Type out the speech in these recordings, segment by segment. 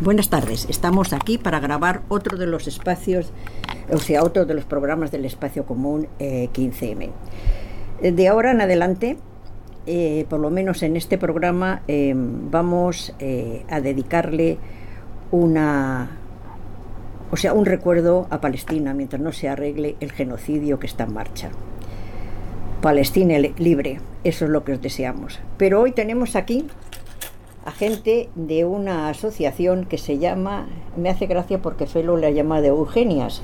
Buenas tardes, estamos aquí para grabar otro de los espacios, otro de los programas del Espacio Común 15M. De ahora en adelante, por lo menos en este programa, vamos a dedicarle un recuerdo a Palestina mientras no se arregle el genocidio que está en marcha. Palestina libre, eso es lo que os deseamos. Pero hoy tenemos aquí a gente de una asociación que se llama, me hace gracia porque Felo la llama de Eugenias,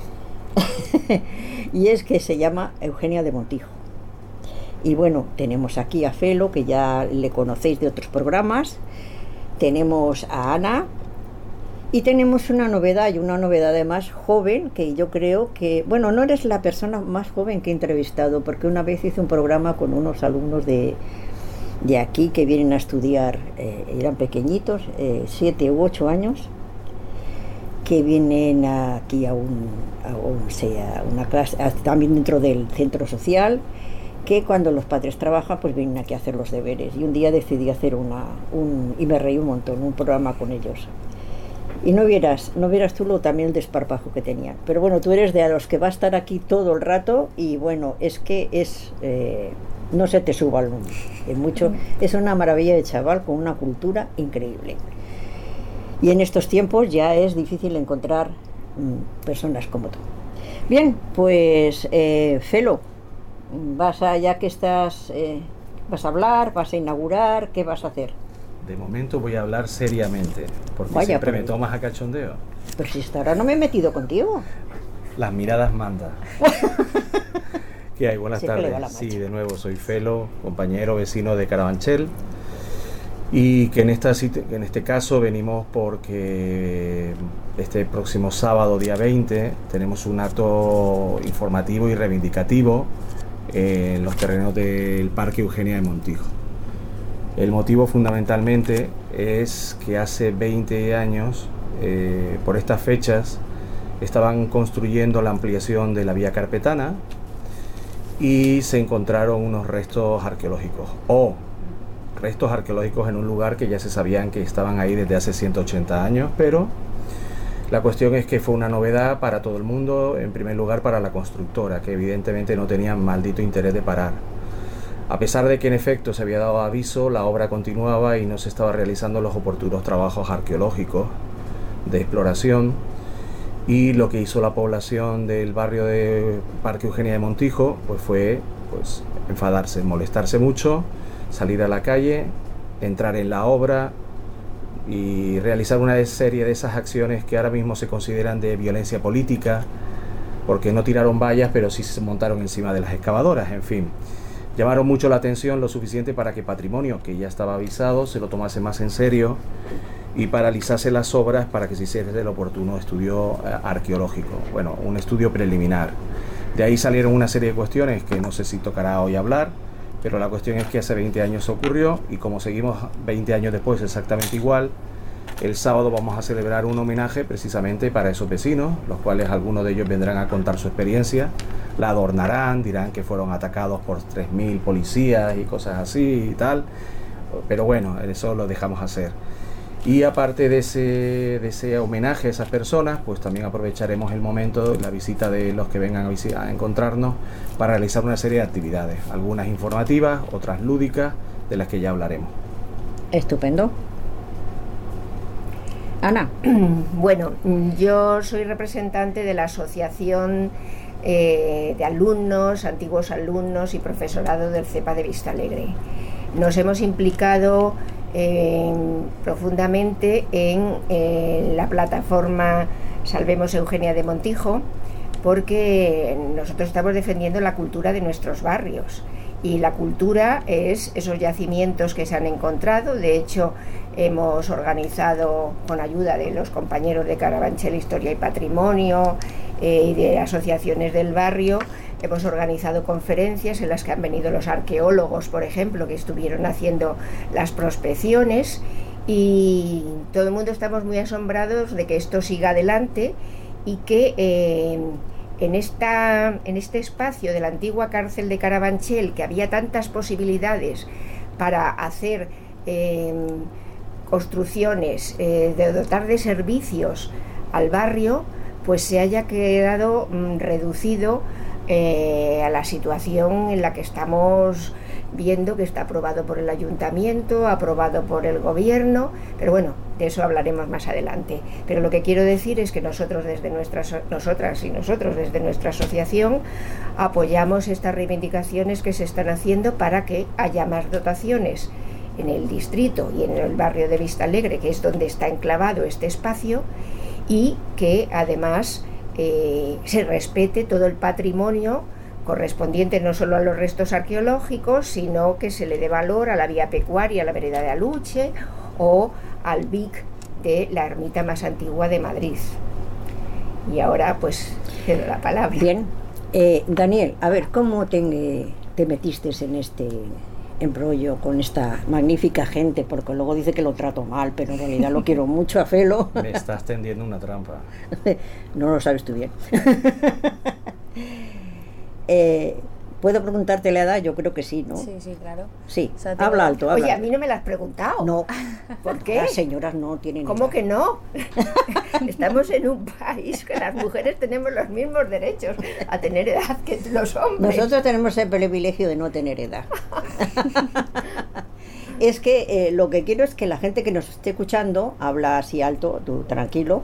y es que se llama Eugenia de Montijo. Y bueno, tenemos aquí a Felo, que ya le conocéis de otros programas, tenemos a Ana, y tenemos una novedad, y una novedad además joven, que yo creo que, bueno, no eres la persona más joven que he entrevistado, porque una vez hice un programa con unos alumnos de aquí que vienen a estudiar, eran pequeñitos, 7 u 8 años, que vienen aquí a una clase, también dentro del centro social, que cuando los padres trabajan, pues vienen aquí a hacer los deberes. Y un día decidí hacer y me reí un montón, un programa con ellos. Y no vieras tú también el desparpajo que tenían. Pero bueno, tú eres de los que va a estar aquí todo el rato y bueno, es que no se te suba al mundo. Es una maravilla de chaval con una cultura increíble. Y en estos tiempos ya es difícil encontrar personas como tú. Bien, pues Felo, ya que estás, vas a hablar, vas a inaugurar, ¿qué vas a hacer? De momento voy a hablar seriamente, porque Vaya, siempre me tomas a cachondeo. Pero si hasta ahora no me he metido contigo. Las miradas mandan. ¿Qué hay? Buenas tardes. Sí, de nuevo, soy Felo, compañero, vecino de Carabanchel. Y que en este caso venimos porque este próximo sábado, día 20, tenemos un acto informativo y reivindicativo en los terrenos del Parque Eugenia de Montijo. El motivo fundamentalmente es que hace 20 años, por estas fechas, estaban construyendo la ampliación de la vía carpetana y se encontraron unos restos arqueológicos en un lugar que ya se sabían que estaban ahí desde hace 180 años, pero la cuestión es que fue una novedad para todo el mundo, en primer lugar para la constructora, que evidentemente no tenían maldito interés de parar. A pesar de que en efecto se había dado aviso, la obra continuaba y no se estaba realizando los oportunos trabajos arqueológicos de exploración, y lo que hizo la población del barrio de Parque Eugenia de Montijo pues fue enfadarse, molestarse mucho, salir a la calle, entrar en la obra y realizar una serie de esas acciones que ahora mismo se consideran de violencia política, porque no tiraron vallas pero sí se montaron encima de las excavadoras, en fin. Llamaron mucho la atención, lo suficiente para que Patrimonio, que ya estaba avisado, se lo tomase más en serio y paralizase las obras para que se hiciese el oportuno estudio arqueológico, bueno, un estudio preliminar. De ahí salieron una serie de cuestiones que no sé si tocará hoy hablar, pero la cuestión es que hace 20 años ocurrió y como seguimos 20 años después exactamente igual, el sábado vamos a celebrar un homenaje precisamente para esos vecinos, los cuales algunos de ellos vendrán a contar su experiencia, la adornarán, dirán que fueron atacados por 3.000 policías y cosas así y tal, pero bueno, eso lo dejamos hacer. Y aparte de ese homenaje a esas personas, pues también aprovecharemos el momento, la visita de los que vengan a encontrarnos, para realizar una serie de actividades, algunas informativas, otras lúdicas, de las que ya hablaremos. Estupendo. Ana. Bueno, yo soy representante de la Asociación de Alumnos, Antiguos Alumnos y Profesorado del CEPA de Vistalegre. Nos hemos implicado profundamente en la plataforma Salvemos Eugenia de Montijo, porque nosotros estamos defendiendo la cultura de nuestros barrios, y la cultura es esos yacimientos que se han encontrado. De hecho, hemos organizado, con ayuda de los compañeros de Carabanchel Historia y Patrimonio y de asociaciones del barrio, hemos organizado conferencias en las que han venido los arqueólogos, por ejemplo, que estuvieron haciendo las prospecciones, y todo el mundo estamos muy asombrados de que esto siga adelante y que en este espacio de la antigua cárcel de Carabanchel, que había tantas posibilidades para hacer construcciones, de dotar de servicios al barrio, pues se haya quedado reducido a la situación en la que estamos viendo, que está aprobado por el ayuntamiento, aprobado por el gobierno, pero bueno, de eso hablaremos más adelante. Pero lo que quiero decir es que nosotras y nosotros desde nuestra asociación apoyamos estas reivindicaciones que se están haciendo para que haya más dotaciones en el distrito y en el barrio de Vistalegre, que es donde está enclavado este espacio, y que además se respete todo el patrimonio correspondiente no solo a los restos arqueológicos, sino que se le dé valor a la vía pecuaria, a la vereda de Aluche o al BIC de la ermita más antigua de Madrid. Y ahora pues cedo la palabra. Bien, Daniel, a ver, ¿cómo te metiste en este embrollo con esta magnífica gente? Porque luego dice que lo trato mal, pero en realidad lo quiero mucho a Felo. Me estás tendiendo una trampa. No lo sabes tú bien. ¿Puedo preguntarte la edad? Yo creo que sí, ¿no? Sí, sí, claro. Sí, O sea, habla alto, habla. Oye, a mí no me la has preguntado. No. ¿Por qué? Las señoras no tienen ¿Cómo edad. que no? Estamos en un país que las mujeres tenemos los mismos derechos a tener edad que los hombres. Nosotros tenemos el privilegio de no tener edad. Es que lo que quiero es que la gente que nos esté escuchando, habla así alto, tú tranquilo,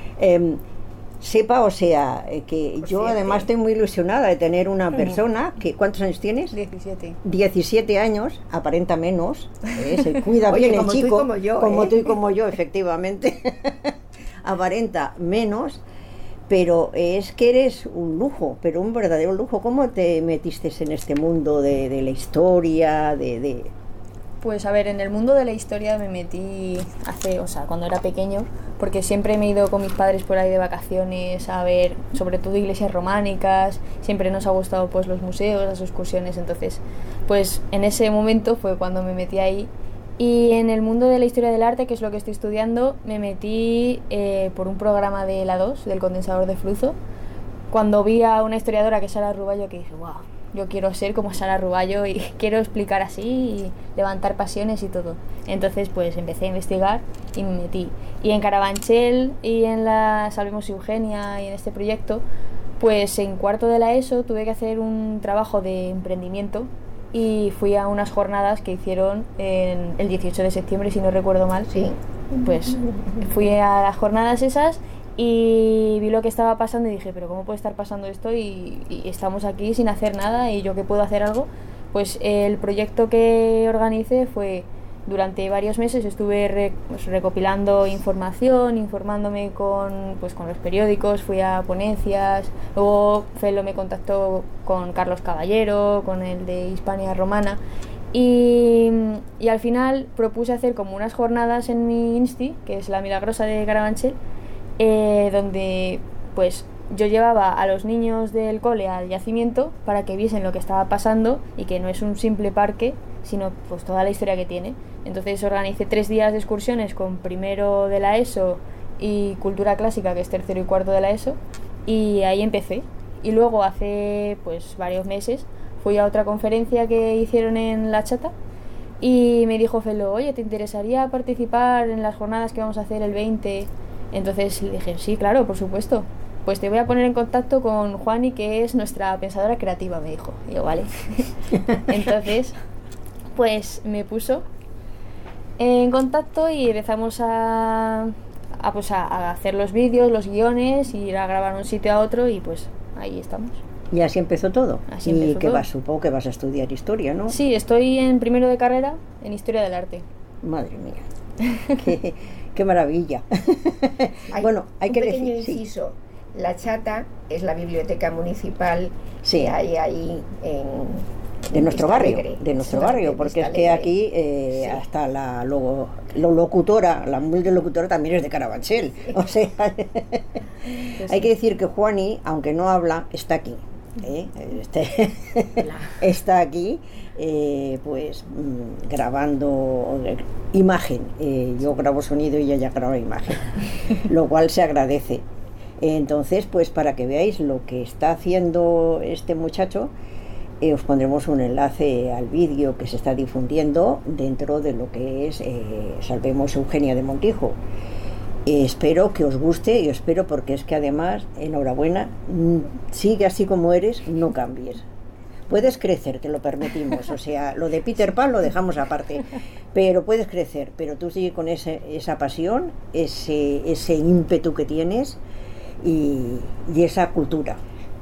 sepa, o sea, que Pues yo fíjate. además estoy muy ilusionada de tener una persona que, ¿cuántos años tienes? 17. 17 años, aparenta menos, se cuida Oye, bien el como tú y chico, como yo, como ¿eh? tú y como yo, efectivamente, aparenta menos, pero es que eres un lujo, pero un verdadero lujo. ¿Cómo te metiste en este mundo de la historia, Pues a ver, en el mundo de la historia me metí cuando era pequeño, porque siempre me he ido con mis padres por ahí de vacaciones a ver, sobre todo iglesias románicas, siempre nos ha gustado pues los museos, las excursiones, entonces pues en ese momento fue cuando me metí ahí. Y en el mundo de la historia del arte, que es lo que estoy estudiando, me metí por un programa de la 2, del condensador de flujo, cuando vi a una historiadora que es Sara Ruballo, que dije, wow, yo quiero ser como Sara Ruballo y quiero explicar así y levantar pasiones y todo. Entonces pues empecé a investigar y me metí. Y en Carabanchel y en la Salvemos Eugenia y en este proyecto, pues en cuarto de la ESO tuve que hacer un trabajo de emprendimiento y fui a unas jornadas que hicieron el 18 de septiembre, si no recuerdo mal. Sí. Pues fui a las jornadas esas y vi lo que estaba pasando y dije, pero ¿cómo puede estar pasando esto? Y estamos aquí sin hacer nada y yo que puedo hacer algo. Pues el proyecto que organicé fue, durante varios meses estuve recopilando información, informándome con los periódicos, fui a ponencias, luego Felo me contactó con Carlos Caballero, con el de Hispania Romana, y al final propuse hacer como unas jornadas en mi Insti, que es La Milagrosa de Carabanchel, donde pues yo llevaba a los niños del cole al yacimiento para que viesen lo que estaba pasando y que no es un simple parque, sino pues toda la historia que tiene. Entonces organicé 3 días de excursiones con primero de la ESO y cultura clásica, que es tercero y cuarto de la ESO, y ahí empecé. Y luego hace pues varios meses fui a otra conferencia que hicieron en La Chata y me dijo Felo, oye, ¿te interesaría participar en las jornadas que vamos a hacer el 20? Entonces le dije, sí, claro, por supuesto. Pues te voy a poner en contacto con Juani, que es nuestra pensadora creativa, me dijo. Y yo, vale. Entonces, pues me puso en contacto y empezamos a hacer los vídeos, los guiones, ir a grabar un sitio a otro y pues ahí estamos. Y así empezó todo. Así Y empezó que todo. supongo que vas a estudiar historia, ¿no? Sí, estoy en primero de carrera en Historia del Arte. Madre mía. Qué maravilla. Bueno, hay un que pequeño decir, sí. inciso. La Chata es la biblioteca municipal Sí. que hay ahí De nuestro barrio, Vistalegre. de nuestro Sí, barrio, de porque es que Vistalegre. aquí Sí. hasta la locutora, la multilocutora también es de Carabanchel. O sea, hay que decir que Juani, aunque no habla, está aquí. Está aquí, grabando imagen. Yo grabo sonido y ella graba imagen, lo cual se agradece. Entonces, pues para que veáis lo que está haciendo este muchacho, os pondremos un enlace al vídeo que se está difundiendo dentro de lo que es Salvemos Eugenia de Montijo. Espero que os guste y espero, porque es que además, enhorabuena, sigue así como eres, no cambies. Puedes crecer, te lo permitimos, o sea, lo de Peter Pan lo dejamos aparte, pero puedes crecer, pero tú sigue con esa pasión, ese ímpetu que tienes y esa cultura.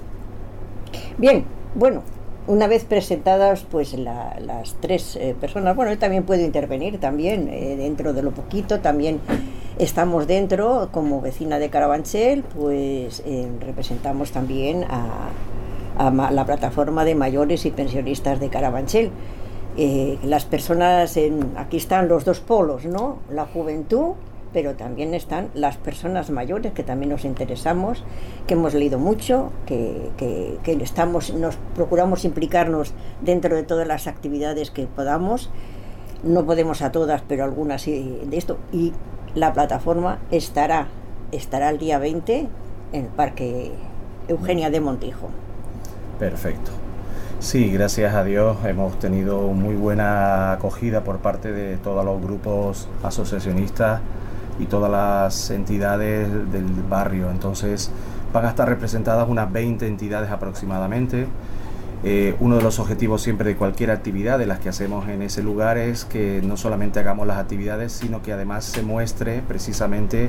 Bien, bueno, una vez presentadas pues las tres personas, bueno, él también puede intervenir también dentro de lo poquito, también estamos dentro como vecina de Carabanchel, pues representamos también a la plataforma de mayores y pensionistas de Carabanchel. Las personas, aquí están los dos polos, ¿no? La juventud, pero también están las personas mayores, que también nos interesamos, que hemos leído mucho, que nos procuramos implicarnos dentro de todas las actividades que podamos. No podemos a todas, pero algunas sí de esto. Y la plataforma estará el día 20 en el Parque Eugenia de Montijo. Perfecto. Sí, gracias a Dios hemos tenido muy buena acogida por parte de todos los grupos asociacionistas y todas las entidades del barrio. Entonces van a estar representadas unas 20 entidades aproximadamente. Uno de los objetivos siempre de cualquier actividad de las que hacemos en ese lugar es que no solamente hagamos las actividades, sino que además se muestre precisamente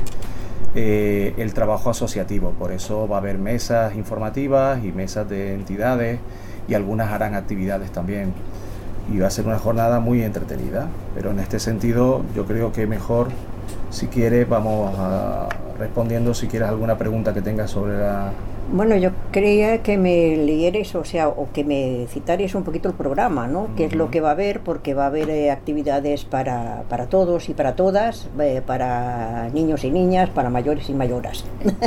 el trabajo asociativo. Por eso va a haber mesas informativas y mesas de entidades, y algunas harán actividades también, y va a ser una jornada muy entretenida. Pero en este sentido yo creo que mejor, si quieres, vamos respondiendo si quieres alguna pregunta que tengas sobre la... Bueno, yo creía que me leyerais, o que me citarais un poquito el programa, ¿no? ¿Qué es lo que va a haber? Porque va a haber actividades para todos y para todas, para niños y niñas, para mayores y mayoras.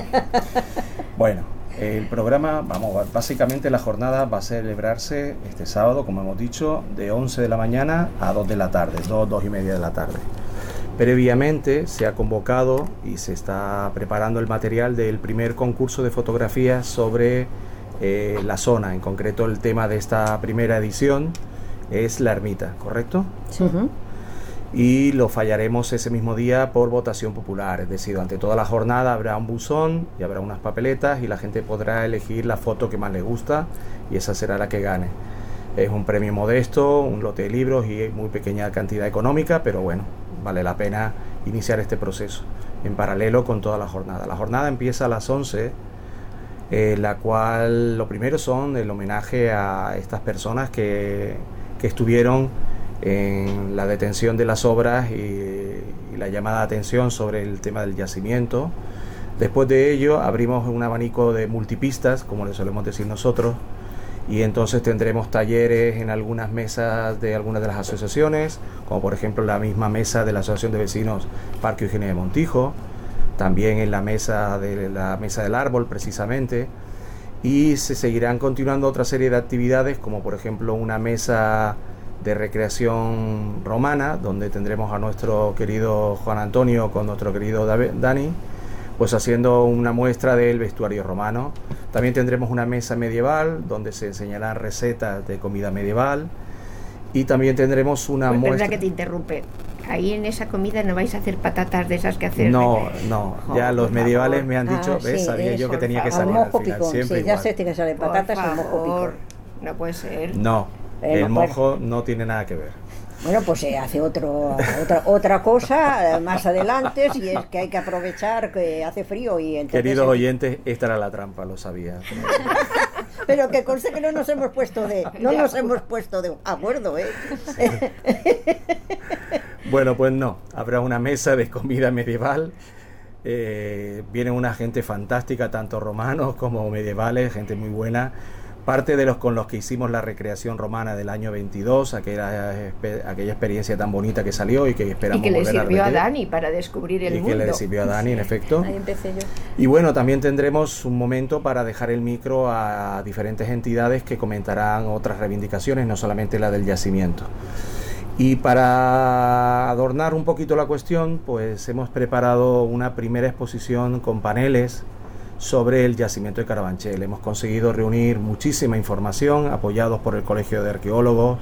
Bueno, el programa, básicamente la jornada va a celebrarse este sábado, como hemos dicho, de 11 de la mañana a 2 de la tarde, 2 y media de la tarde. Previamente se ha convocado y se está preparando el material del primer concurso de fotografías sobre la zona. En concreto, el tema de esta primera edición es la ermita, ¿correcto? Sí. Uh-huh. Y lo fallaremos ese mismo día por votación popular, es decir, durante toda la jornada habrá un buzón y habrá unas papeletas y la gente podrá elegir la foto que más le gusta y esa será la que gane. Es un premio modesto, un lote de libros y muy pequeña cantidad económica, pero bueno, vale la pena iniciar este proceso en paralelo con toda la jornada. La jornada empieza a las 11, la cual lo primero son el homenaje a estas personas que estuvieron en la detención de las obras y la llamada de atención sobre el tema del yacimiento. Después de ello abrimos un abanico de multipistas, como le solemos decir nosotros, y entonces tendremos talleres en algunas mesas de algunas de las asociaciones, como por ejemplo la misma mesa de la Asociación de Vecinos Parque Eugenia de Montijo, también en la mesa del árbol precisamente, y se seguirán continuando otra serie de actividades, como por ejemplo una mesa de recreación romana, donde tendremos a nuestro querido Juan Antonio con nuestro querido Dani, pues haciendo una muestra del vestuario romano. También tendremos una mesa medieval donde se enseñarán recetas de comida medieval, y también tendremos una muestra... muestra... que te interrumpe. Ahí en esa comida no vais a hacer patatas de esas que hacer... No, ya los medievales favor. Me han dicho, ¿ves? Sí, sabía yo que tenía que salir al mojo al final, picón, siempre sí, ya sé que salen patatas al mojo picón. No puede ser. No, el mojo no tiene nada que ver. Bueno, pues se hace otra cosa más adelante, si es que hay que aprovechar que hace frío y entonces... Queridos oyentes, esta era la trampa, lo sabía. Pero que conste que no nos hemos puesto de acuerdo, ¿eh? Bueno, pues no, habrá una mesa de comida medieval. Viene una gente fantástica, tanto romanos como medievales, gente muy buena. Parte de los con los que hicimos la recreación romana del año 22, aquella experiencia tan bonita que salió y que esperamos volver a repetir. Y que le sirvió a Dani para descubrir el mundo. Y que le sirvió a Dani, en efecto. Ahí empecé yo. Y bueno, también tendremos un momento para dejar el micro a diferentes entidades que comentarán otras reivindicaciones, no solamente la del yacimiento. Y para adornar un poquito la cuestión, pues hemos preparado una primera exposición con paneles sobre el yacimiento de Carabanchel. Hemos conseguido reunir muchísima información, apoyados por el Colegio de Arqueólogos,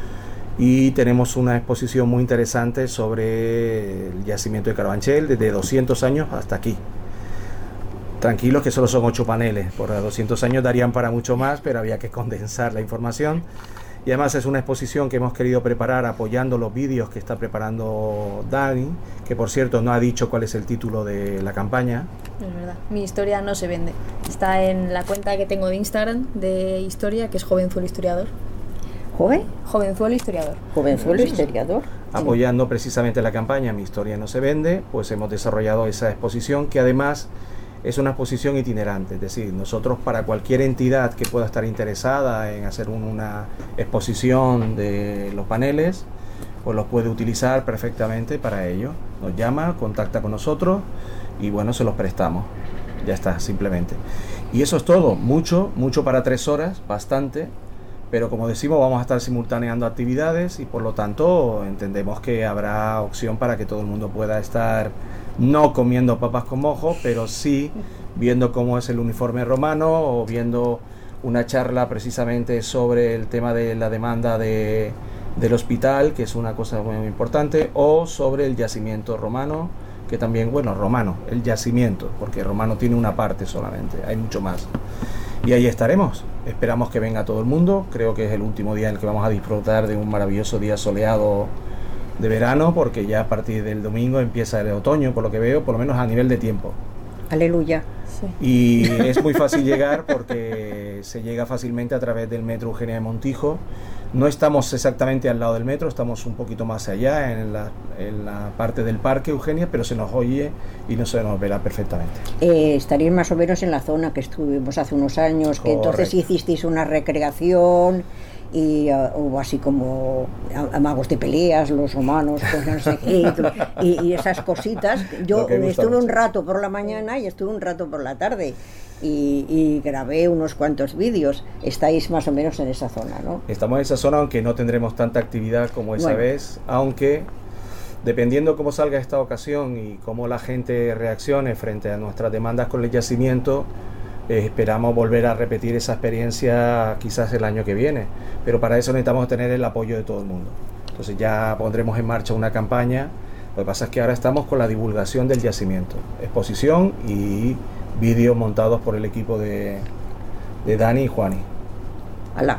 y tenemos una exposición muy interesante sobre el yacimiento de Carabanchel desde 200 años hasta aquí. Tranquilos que solo son 8 paneles, por 200 años darían para mucho más, pero había que condensar la información. Y además es una exposición que hemos querido preparar apoyando los vídeos que está preparando Dani, que por cierto no ha dicho cuál es el título de la campaña. Es verdad, mi historia no se vende. Está en la cuenta que tengo de Instagram de historia, que es Jovenzuelo Historiador. Jovenzuelo Historiador. Jovenzuelo Historiador. Apoyando precisamente la campaña Mi Historia No Se Vende, pues hemos desarrollado esa exposición, que además es una exposición itinerante. Es decir, nosotros, para cualquier entidad que pueda estar interesada en hacer una exposición de los paneles, pues los puede utilizar perfectamente para ello. Nos llama, contacta con nosotros y bueno, se los prestamos. Ya está, simplemente. Y eso es todo. Mucho para 3 horas, bastante. Pero como decimos, vamos a estar simultaneando actividades y por lo tanto entendemos que habrá opción para que todo el mundo pueda estar no comiendo papas con mojo, pero sí viendo cómo es el uniforme romano, o viendo una charla precisamente sobre el tema de la demanda del hospital, que es una cosa muy importante, o sobre el yacimiento romano, que también, bueno, romano, el yacimiento, porque romano tiene una parte solamente, hay mucho más. Y ahí estaremos, esperamos que venga todo el mundo. Creo que es el último día en el que vamos a disfrutar de un maravilloso día soleado de verano, porque ya a partir del domingo empieza el otoño, por lo que veo, por lo menos a nivel de tiempo. Aleluya. Sí. Y es muy fácil llegar, porque se llega fácilmente a través del metro Eugenia de Montijo. No estamos exactamente al lado del metro, estamos un poquito más allá, en la parte del parque Eugenia, pero se nos oye y no se nos verá perfectamente. Estaréis más o menos en la zona que estuvimos hace unos años, que entonces hicisteis una recreación y hubo así como amagos de peleas, los romanos, pues no sé qué, y esas cositas. Yo estuve un rato por la mañana y estuve un rato por la tarde. Y grabé unos cuantos vídeos. Estáis más o menos en esa zona, ¿no? Estamos en esa zona, aunque no tendremos tanta actividad como esa vez, aunque dependiendo cómo salga esta ocasión y cómo la gente reaccione frente a nuestras demandas con el yacimiento, esperamos volver a repetir esa experiencia quizás el año que viene, pero para eso necesitamos tener el apoyo de todo el mundo. Entonces ya pondremos en marcha una campaña. Lo que pasa es que ahora estamos con la divulgación del yacimiento, exposición y vídeos montados por el equipo de Dani y Juani. Alá.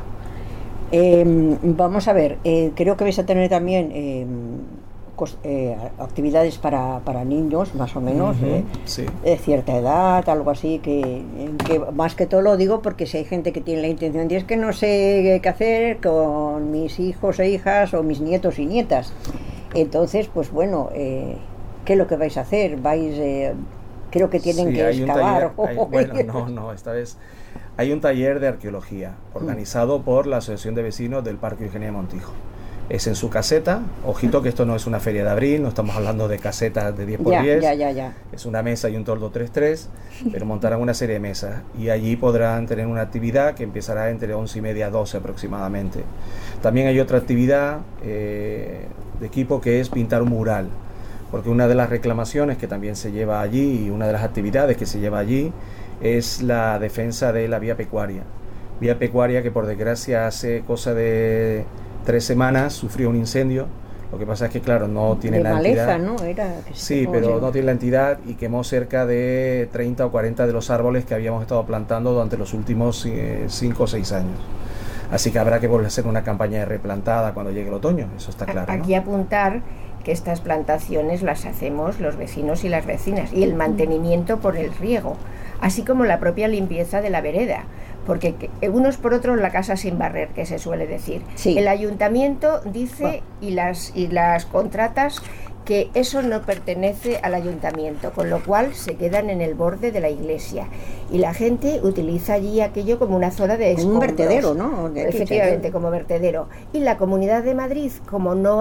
Vamos a ver, creo que vais a tener también actividades para niños, más o menos, sí, de cierta edad, algo así, que más que todo lo digo porque si hay gente que tiene la intención de es que no sé qué hacer con mis hijos e hijas o mis nietos y nietas. Entonces, pues bueno, ¿qué es lo que vais a hacer? Creo que tienen que excavar. No, esta vez hay un taller de arqueología organizado por la Asociación de Vecinos del Parque Eugenia de Montijo. Es en su caseta. Ojito que esto no es una feria de abril, no estamos hablando de casetas de 10x10. Ya. Es una mesa y un toldo 3x3, pero montarán una serie de mesas y allí podrán tener una actividad que empezará entre 11:30 a 12 aproximadamente. También hay otra actividad de equipo, que es pintar un mural, porque una de las reclamaciones que también se lleva allí y una de las actividades que se lleva allí es la defensa de la vía pecuaria que por desgracia hace cosa de 3 semanas sufrió un incendio. Lo que pasa es que claro, no tiene la maleza, entidad, ¿no? Sí, pero no tiene la entidad, y quemó cerca de 30 o 40 de los árboles que habíamos estado plantando durante los últimos 5 o 6 años. Así que habrá que volver a hacer una campaña de replantada cuando llegue el otoño, eso está claro, ¿no? Aquí apuntar que estas plantaciones las hacemos los vecinos y las vecinas, y el mantenimiento por el riego, así como la propia limpieza de la vereda, porque unos por otros la casa sin barrer, que se suele decir. Sí. El ayuntamiento dice, y las contratas, que eso no pertenece al ayuntamiento, con lo cual se quedan en el borde de la iglesia y la gente utiliza allí aquello como una zona de escombros. Un vertedero, ¿no? Efectivamente, como vertedero. Y la Comunidad de Madrid, como no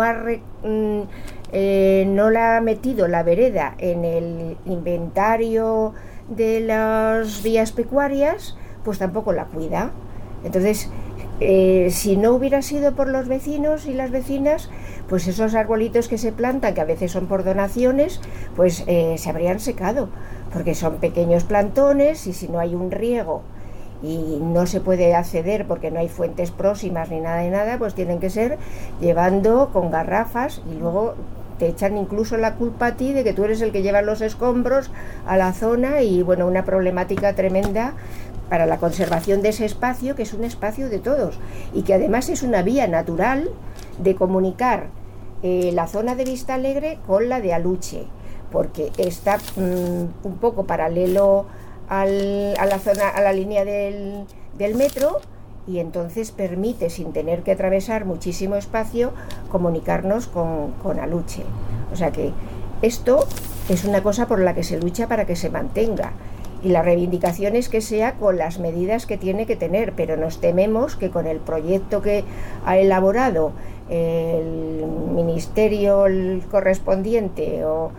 la ha metido la vereda en el inventario de las vías pecuarias, pues tampoco la cuida. Entonces, si no hubiera sido por los vecinos y las vecinas, pues esos arbolitos que se plantan, que a veces son por donaciones, pues se habrían secado, porque son pequeños plantones y si no hay un riego y no se puede acceder porque no hay fuentes próximas ni nada de nada, pues tienen que ser llevando con garrafas y luego te echan incluso la culpa a ti de que tú eres el que lleva los escombros a la zona y bueno, una problemática tremenda para la conservación de ese espacio, que es un espacio de todos y que además es una vía natural de comunicar la zona de Vistalegre con la de Aluche, porque está un poco paralelo a la zona, a la línea del metro, y entonces permite, sin tener que atravesar muchísimo espacio, comunicarnos con Aluche. O sea que esto es una cosa por la que se lucha para que se mantenga, y la reivindicación es que sea con las medidas que tiene que tener, pero nos tememos que con el proyecto que ha elaborado el ministerio correspondiente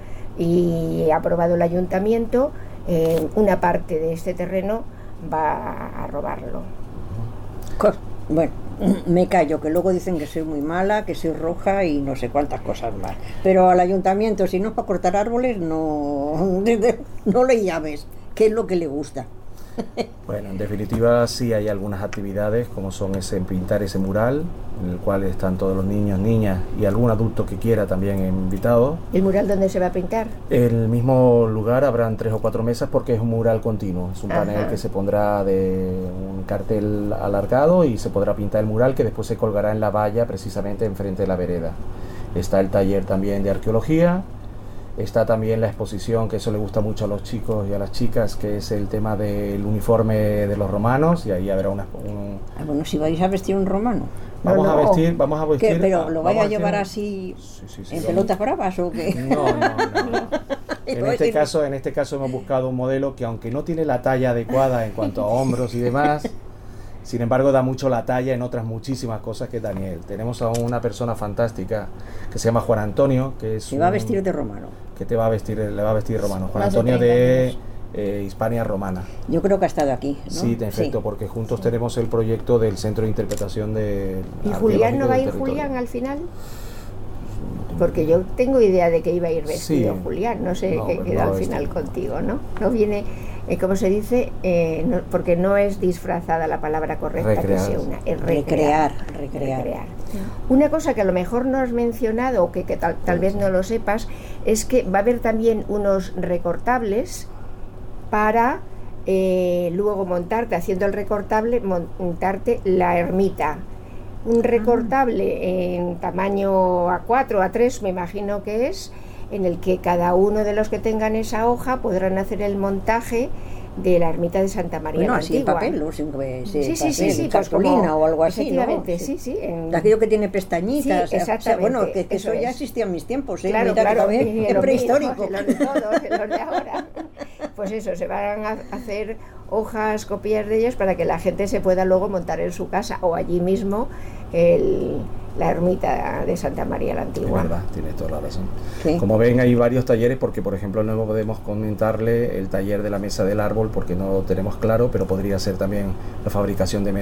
y aprobado el ayuntamiento, una parte de este terreno va a robarlo. Bueno, me callo, que luego dicen que soy muy mala, que soy roja y no sé cuántas cosas más. Pero al ayuntamiento, si no es para cortar árboles, no le llames, que es lo que le gusta. Bueno, en definitiva sí hay algunas actividades como son pintar ese mural, en el cual están todos los niños, niñas y algún adulto que quiera también invitado. ¿El mural dónde se va a pintar? En el mismo lugar habrán 3 o 4 mesas porque es un mural continuo, es un panel que se pondrá de un cartel alargado y se podrá pintar el mural que después se colgará en la valla precisamente enfrente de la vereda. Está el taller también de arqueología. Está también la exposición, que eso le gusta mucho a los chicos y a las chicas, que es el tema del uniforme de los romanos, y ahí habrá bueno, si vais a vestir un romano. Vamos a vestir. ¿Qué, pero lo vais a llevar así en pelotas bravas o qué? No. En este caso hemos buscado un modelo que, aunque no tiene la talla adecuada en cuanto a hombros y demás, sin embargo da mucho la talla en otras muchísimas cosas que Daniel. Tenemos a una persona fantástica que se llama Juan Antonio, que es se va a vestir de romano. Que le va a vestir romano. Juan Antonio de Hispania Romana. Yo creo que ha estado aquí, ¿no? Sí, perfecto, porque juntos tenemos el proyecto del Centro de Interpretación de... ¿Y Julián no va a ir Julián al final? Porque yo tengo idea de que iba a ir vestido Julián, no sé qué queda al final contigo, ¿no? No viene, como se dice, porque no es disfrazada la palabra correcta, que sea una, es recrear. Una cosa que a lo mejor no has mencionado o que tal vez no lo sepas, es que va a haber también unos recortables para luego montarte, haciendo el recortable, montarte la ermita. Un recortable en tamaño A4, A3 me imagino que es, en el que cada uno de los que tengan esa hoja podrán hacer el montaje de la ermita de Santa María la Antigua. Así en papel, ¿no? Sí, cartulina o algo así, efectivamente, ¿no? sí. Aquello que tiene pestañitas. Sí, exactamente. O sea, bueno, que eso ya existía en mis tiempos, ¿eh? Claro, es prehistórico. Los de todos, los de ahora. Pues eso, se van a hacer hojas, copias de ellas para que la gente se pueda luego montar en su casa o allí mismo la ermita de Santa María la Antigua. Es verdad, tiene toda la razón. Sí. Como ven, hay varios talleres, porque por ejemplo no podemos comentarle el taller de la mesa del árbol porque no lo tenemos claro, pero podría ser también la fabricación de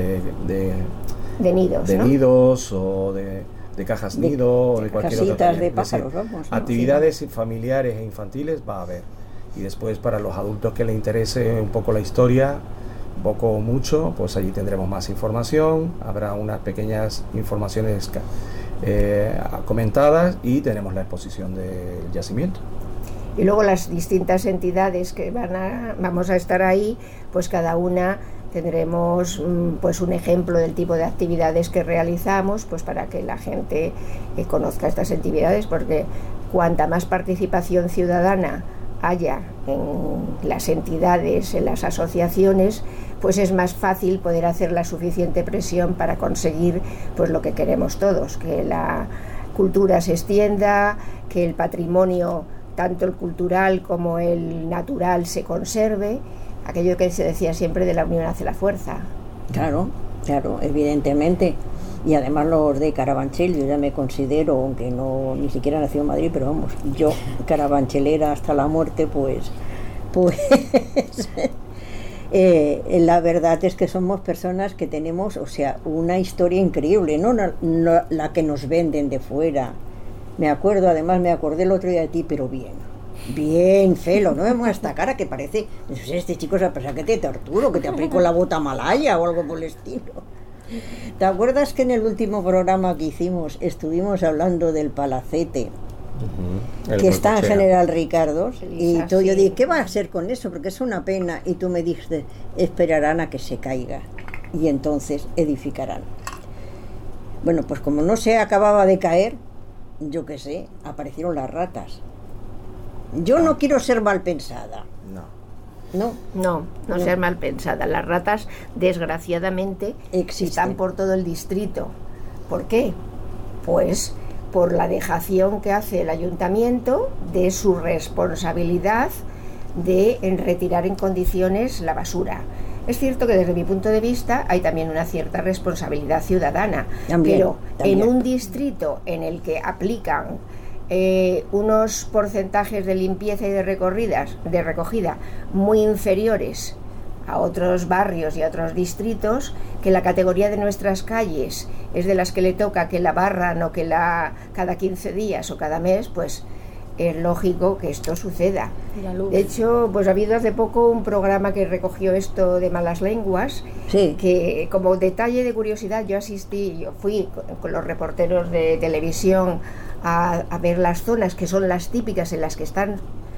nidos, de ¿no? nidos o de cajas nido o de cualquier otra casitas de pájaros, vamos, ¿no? Actividades familiares e infantiles va a haber. Y después, para los adultos que les interese un poco la historia, poco o mucho, pues allí tendremos más información, habrá unas pequeñas informaciones comentadas y tenemos la exposición del yacimiento. Y luego las distintas entidades que vamos a estar ahí, pues cada una tendremos pues un ejemplo del tipo de actividades que realizamos, pues para que la gente conozca estas actividades, porque cuanta más participación ciudadana haya en las entidades, en las asociaciones, pues es más fácil poder hacer la suficiente presión para conseguir pues lo que queremos todos, que la cultura se extienda, que el patrimonio, tanto el cultural como el natural, se conserve, aquello que se decía siempre de la unión hace la fuerza. Claro, evidentemente. Y además los de Carabanchel, yo ya me considero, aunque no ni siquiera nací en Madrid, pero vamos, yo carabanchelera hasta la muerte, pues la verdad es que somos personas que tenemos, o sea, una historia increíble, no la que nos venden de fuera. Me acordé el otro día de ti, pero bien, Bien, Felo, no vemos esta cara que parece, no sé, este chico se va a pensar que te torturo, que te aplico la bota malaya o algo por el estilo. ¿Te acuerdas que en el último programa que hicimos estuvimos hablando del Palacete? Que está en General Ricardos, y yo dije, ¿qué va a hacer con eso? Porque es una pena, y tú me dijiste, esperarán a que se caiga y entonces edificarán. Bueno, pues como no se acababa de caer, yo qué sé, aparecieron las ratas. Yo no quiero ser mal pensada. No ser mal pensada. Las ratas, desgraciadamente, están por todo el distrito. ¿Por qué? Pues por la dejación que hace el ayuntamiento de su responsabilidad de retirar en condiciones la basura. Es cierto que desde mi punto de vista hay también una cierta responsabilidad ciudadana, pero en un distrito en el que aplican unos porcentajes de limpieza y de recogida muy inferiores a otros barrios y a otros distritos, que la categoría de nuestras calles es de las que le toca que la barran o que cada 15 días o cada mes, pues es lógico que esto suceda. De hecho, pues ha habido hace poco un programa que recogió esto de malas lenguas, que como detalle de curiosidad yo fui con los reporteros de televisión a ver las zonas que son las típicas en las que están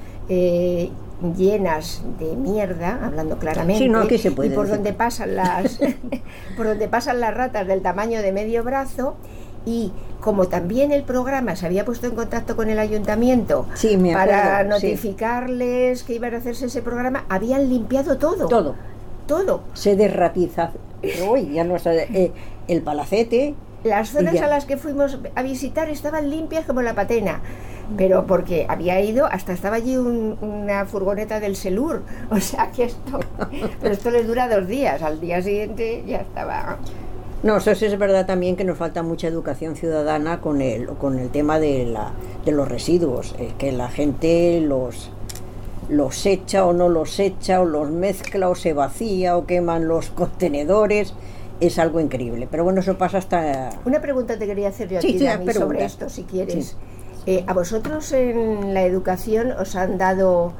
llenas de mierda, hablando claramente, aquí se puede y por decir. donde pasan por donde pasan las ratas del tamaño de medio brazo. Y como también el programa se había puesto en contacto con el ayuntamiento para notificarles que iban a hacerse ese programa, habían limpiado todo. Se derratiza. Uy, ya no está, el Palacete. Las zonas a las que fuimos a visitar estaban limpias como la patena, pero porque había ido, hasta estaba allí una furgoneta del Selur, o sea que pero esto les dura 2 días, al día siguiente ya estaba. No, eso sí es verdad también que nos falta mucha educación ciudadana con el tema de los residuos, que la gente los echa o no los echa, o los mezcla o se vacía o queman los contenedores. Es algo increíble, pero bueno, eso pasa hasta... Una pregunta te quería hacer yo a ti, Dani, sobre esto, si quieres. ¿A vosotros en la educación os han dado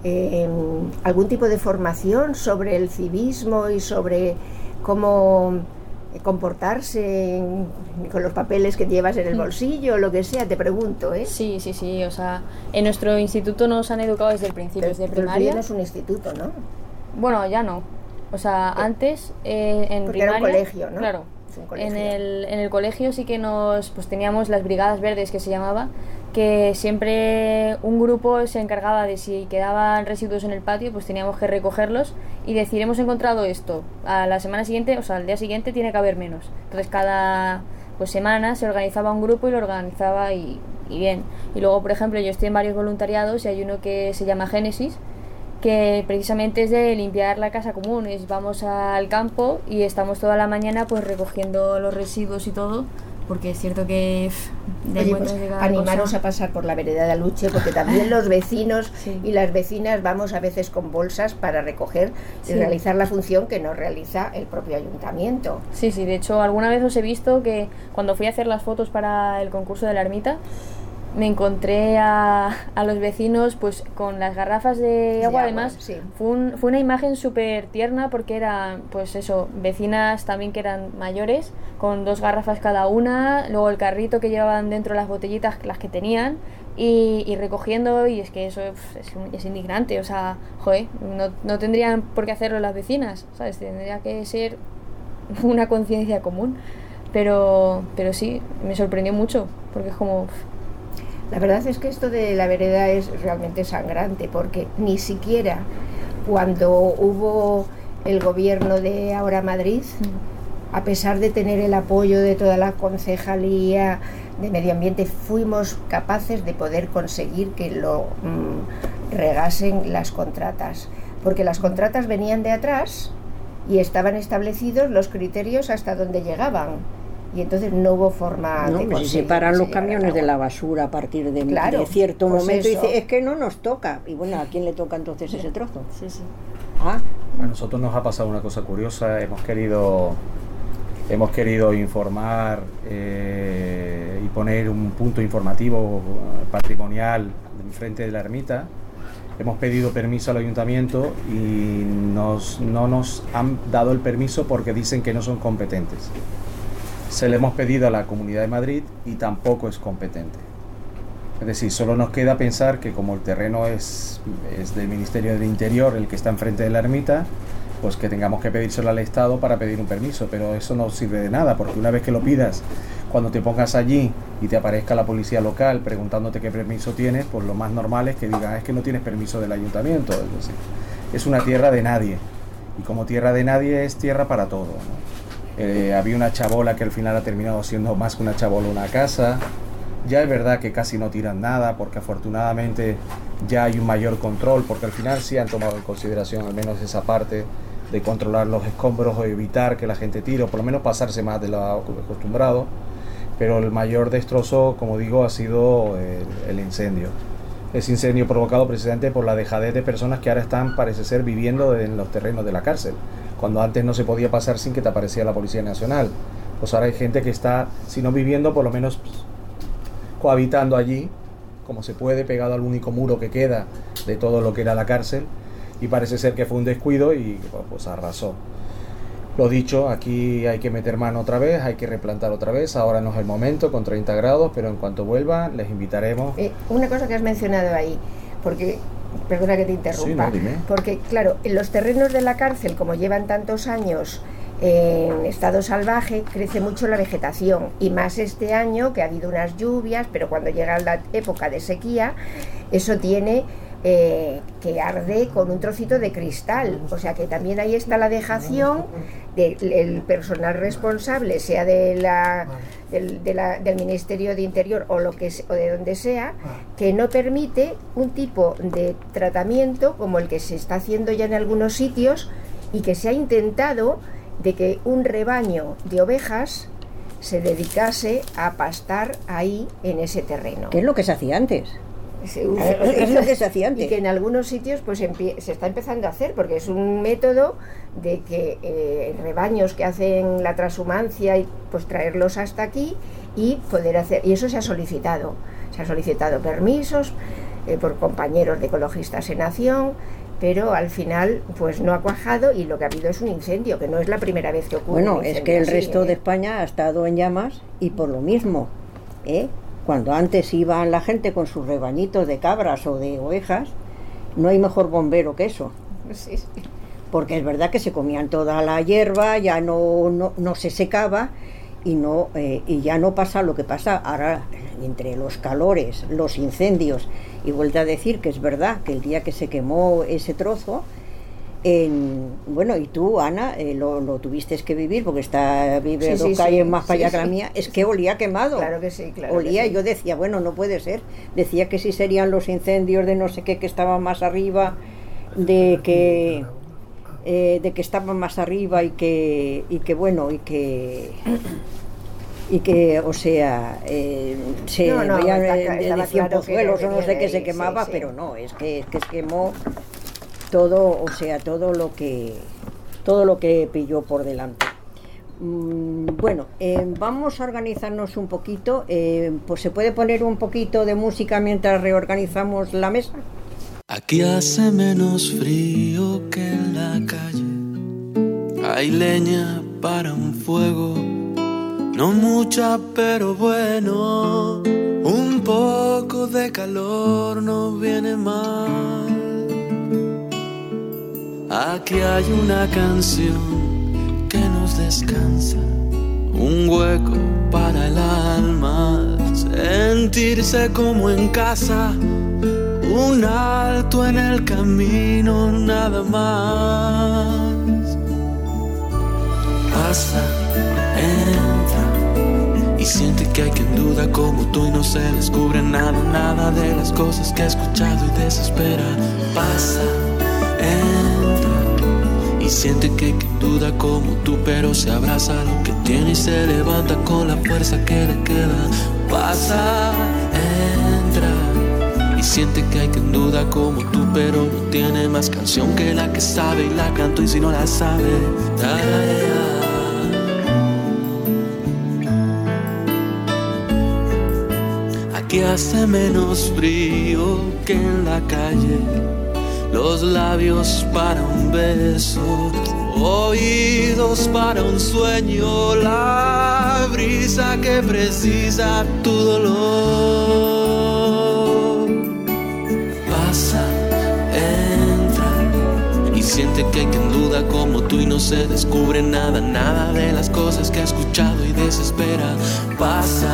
algún tipo de formación sobre el civismo y sobre cómo comportarse con los papeles que llevas en el bolsillo o lo que sea? Te pregunto, ¿eh? Sí, o sea, en nuestro instituto nos han educado desde el principio, desde primaria. No es un instituto, ¿no? Bueno, ya no. O sea, antes en porque primaria, era un colegio, ¿no? Claro. Es un colegio. En el colegio sí que pues teníamos las brigadas verdes, que se llamaba, que siempre un grupo se encargaba de si quedaban residuos en el patio, pues teníamos que recogerlos y decir, hemos encontrado esto, a la semana siguiente, o sea, al día siguiente tiene que haber menos. Entonces cada semana se organizaba un grupo y lo organizaba y bien. Y luego, por ejemplo, yo estoy en varios voluntariados y hay uno que se llama Génesis, que precisamente es de limpiar la casa común. Vamos al campo y estamos toda la mañana pues recogiendo los residuos y todo, porque es cierto que animaros a pasar por la vereda de Aluche, porque también los vecinos y las vecinas vamos a veces con bolsas para recoger y realizar la función que no realiza el propio ayuntamiento. Sí, de hecho alguna vez os he visto que cuando fui a hacer las fotos para el concurso de la ermita, me encontré a los vecinos pues con las garrafas de agua, además. Fue una imagen súper tierna, porque eran pues eso, vecinas también que eran mayores, con 2 garrafas cada una, luego el carrito que llevaban dentro las botellitas, las que tenían, y recogiendo, y es que eso es indignante, o sea, joder, no tendrían por qué hacerlo las vecinas, ¿sabes? Tendría que ser una conciencia común, pero sí, me sorprendió mucho, porque es como... La verdad es que esto de la vereda es realmente sangrante, porque ni siquiera cuando hubo el gobierno de Ahora Madrid, a pesar de tener el apoyo de toda la concejalía de medio ambiente, fuimos capaces de poder conseguir que lo regasen las contratas, porque las contratas venían de atrás y estaban establecidos los criterios hasta donde llegaban. Y entonces no hubo forma de conseguir. Si separan los camiones de la basura a partir de cierto momento, y dice, es que no nos toca. Y bueno, ¿a quién le toca entonces ese trozo? A nosotros nos ha pasado una cosa curiosa. Hemos querido informar y poner un punto informativo patrimonial enfrente de la ermita. Hemos pedido permiso al ayuntamiento y no nos han dado el permiso porque dicen que no son competentes. Se le hemos pedido a la Comunidad de Madrid y tampoco es competente. Es decir, solo nos queda pensar que como el terreno es del Ministerio del Interior, el que está enfrente de la ermita, pues que tengamos que pedírselo al Estado para pedir un permiso, pero eso no sirve de nada, porque una vez que lo pidas, cuando te pongas allí y te aparezca la policía local preguntándote qué permiso tienes, pues lo más normal es que digan, es que no tienes permiso del ayuntamiento. Es decir, es una tierra de nadie, y como tierra de nadie es tierra para todo, ¿no? Había una chabola que al final ha terminado siendo más que una chabola, una casa. Ya es verdad que casi no tiran nada, porque afortunadamente ya hay un mayor control, porque al final sí han tomado en consideración al menos esa parte de controlar los escombros o evitar que la gente tire, o por lo menos pasarse más de lo acostumbrado. Pero el mayor destrozo, como digo, ha sido el incendio. Ese incendio provocado precisamente por la dejadez de personas que ahora están, parece ser, viviendo en los terrenos de la cárcel, cuando antes no se podía pasar sin que te apareciera la Policía Nacional. Pues ahora hay gente que está, si no viviendo, por lo menos cohabitando allí, como se puede, pegado al único muro que queda de todo lo que era la cárcel, y parece ser que fue un descuido y pues arrasó. Lo dicho, aquí hay que meter mano otra vez, hay que replantar otra vez, ahora no es el momento, con 30 grados, pero en cuanto vuelva les invitaremos. Una cosa que has mencionado ahí, porque, perdona que te interrumpa, sí, no, dime. Porque claro, en los terrenos de la cárcel, como llevan tantos años en estado salvaje, crece mucho la vegetación, y más este año que ha habido unas lluvias, pero cuando llega la época de sequía, eso tiene que arde con un trocito de cristal, o sea que también ahí está la dejación del personal responsable, sea del Ministerio de Interior o de donde sea, que no permite un tipo de tratamiento como el que se está haciendo ya en algunos sitios, y que se ha intentado de que un rebaño de ovejas se dedicase a pastar ahí en ese terreno. ¿Qué es lo que se hacía antes? Es lo que se hacía antes. Y que en algunos sitios pues se está empezando a hacer, porque es un método de que rebaños que hacen la transhumancia y pues traerlos hasta aquí y poder hacer, y eso se ha solicitado permisos por compañeros de ecologistas en acción, pero al final pues no ha cuajado, y lo que ha habido es un incendio, que no es la primera vez que ocurre. Bueno, es que el resto de España ha estado en llamas, y por lo mismo, cuando antes iban la gente con sus rebañitos de cabras o de ovejas, no hay mejor bombero que eso. Sí, sí. Porque es verdad que se comían toda la hierba, ya no se secaba, y ya no pasa lo que pasa ahora entre los calores, los incendios. Y vuelvo a decir que es verdad que el día que se quemó ese trozo, bueno, y tú, Ana, lo tuviste que vivir, porque vive dos calles más para allá que la mía, es que olía quemado. Claro que sí, claro. Olía, que y yo decía, bueno, no puede ser. Decía que si serían los incendios de no sé qué que estaban más arriba, de que estaban más arriba, y que o sea, decían pozuelos o no sé qué se quemaba, sí. Pero no, es que se quemó todo, o sea, todo lo que pilló por delante. Bueno, vamos a organizarnos un poquito, pues se puede poner un poquito de música mientras reorganizamos la mesa. Aquí hace menos frío que en la calle, hay leña para un fuego, no mucha pero bueno, un poco de calor no viene mal. Aquí hay una canción que nos descansa, un hueco para el alma, sentirse como en casa, un alto en el camino, nada más. Pasa, entra y siente que hay quien duda como tú y no se descubre nada de las cosas que ha escuchado y desespera. Pasa, entra y siente que hay quien duda como tú, pero se abraza a lo que tiene y se levanta con la fuerza que le queda. Pasa, entra y siente que hay quien duda como tú, pero no tiene más canción que la que sabe y la canto, y si no la sabe, que hace menos frío que en la calle, los labios para un beso, oídos para un sueño, la brisa que precisa tu dolor. Pasa, entra y siente que hay quien duda como tú y no se descubre nada, nada de las cosas que ha escuchado y desespera. Pasa,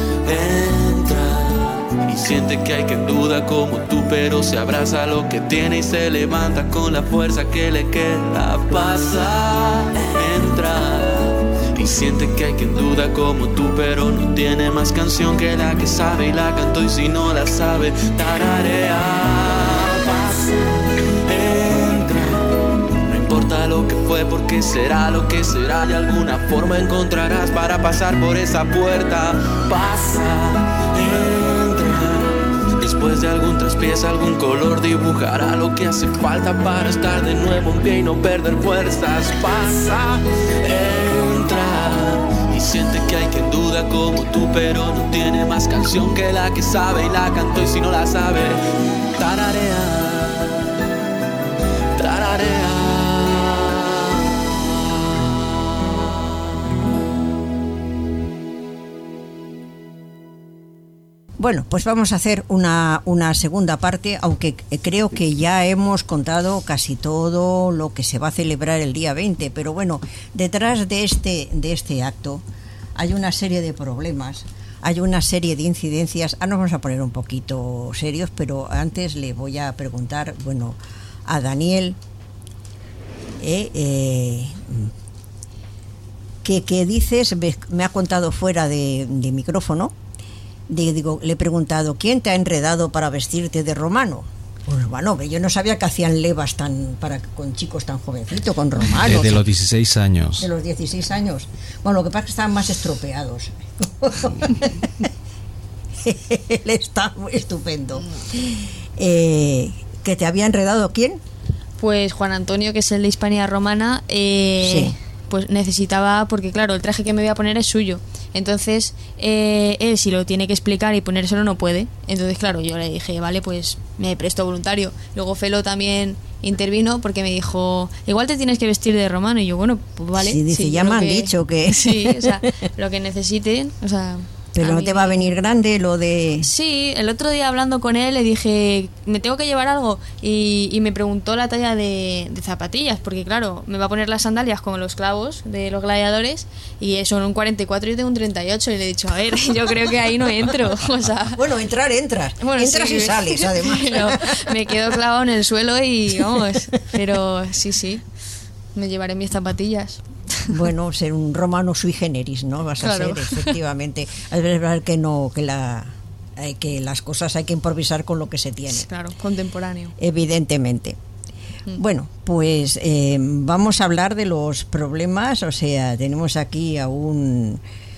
entra y siente que hay quien duda como tú, pero se abraza lo que tiene y se levanta con la fuerza que le queda. Pasa, entra y siente que hay quien duda como tú, pero no tiene más canción que la que sabe y la cantó, y si no la sabe, tararea. Pasa, entra, no importa lo que fue, porque será lo que será, de alguna forma encontrarás para pasar por esa puerta. Pasa, entra, después de algún traspiés, algún color dibujará lo que hace falta para estar de nuevo en pie y no perder fuerzas. Pasa, entra y siente que hay quien duda como tú, pero no tiene más canción que la que sabe y la cantó, y si no la sabe, tararea, tararea. Bueno, pues vamos a hacer una segunda parte, aunque creo que ya hemos contado casi todo lo que se va a celebrar el día 20, pero bueno, detrás de este acto hay una serie de problemas, hay una serie de incidencias. Ahora nos vamos a poner un poquito serios, pero antes le voy a preguntar, bueno, a Daniel, ¿qué dices? Me ha contado fuera de micrófono. Digo, le he preguntado, ¿quién te ha enredado para vestirte de romano? Pues bueno, yo no sabía que hacían levas con chicos tan jovencitos, con romanos. De los 16 años. De los 16 años. Bueno, lo que pasa es que estaban más estropeados. Él está muy estupendo. ¿Que te había enredado quién? Pues Juan Antonio, que es el de Hispania Romana, sí. Pues necesitaba, porque claro, el traje que me voy a poner es suyo. Entonces, él si lo tiene que explicar y ponérselo no puede. Entonces, claro, yo le dije, vale, pues me presto voluntario. Luego Felo también intervino porque me dijo, igual te tienes que vestir de romano. Y yo, bueno, pues vale. Sí, dice, sí, ya me han dicho que... Sí, o sea, lo que necesiten, o sea... Pero no te va a venir grande lo de... Sí, el otro día hablando con él le dije, ¿me tengo que llevar algo? Y me preguntó la talla de zapatillas, porque claro, me va a poner las sandalias con los clavos de los gladiadores y son un 44 y tengo un 38, y le he dicho, a ver, yo creo que ahí no entro. O sea, bueno, entras. Bueno, entras sí, y sales, además. Pero me quedo clavado en el suelo y vamos, pero sí, me llevaré mis zapatillas. Bueno, ser un romano sui generis, ¿no? Vas a ser, efectivamente. Es verdad que que las cosas hay que improvisar con lo que se tiene. Claro, contemporáneo. Evidentemente. Bueno, pues vamos a hablar de los problemas. O sea, tenemos aquí a un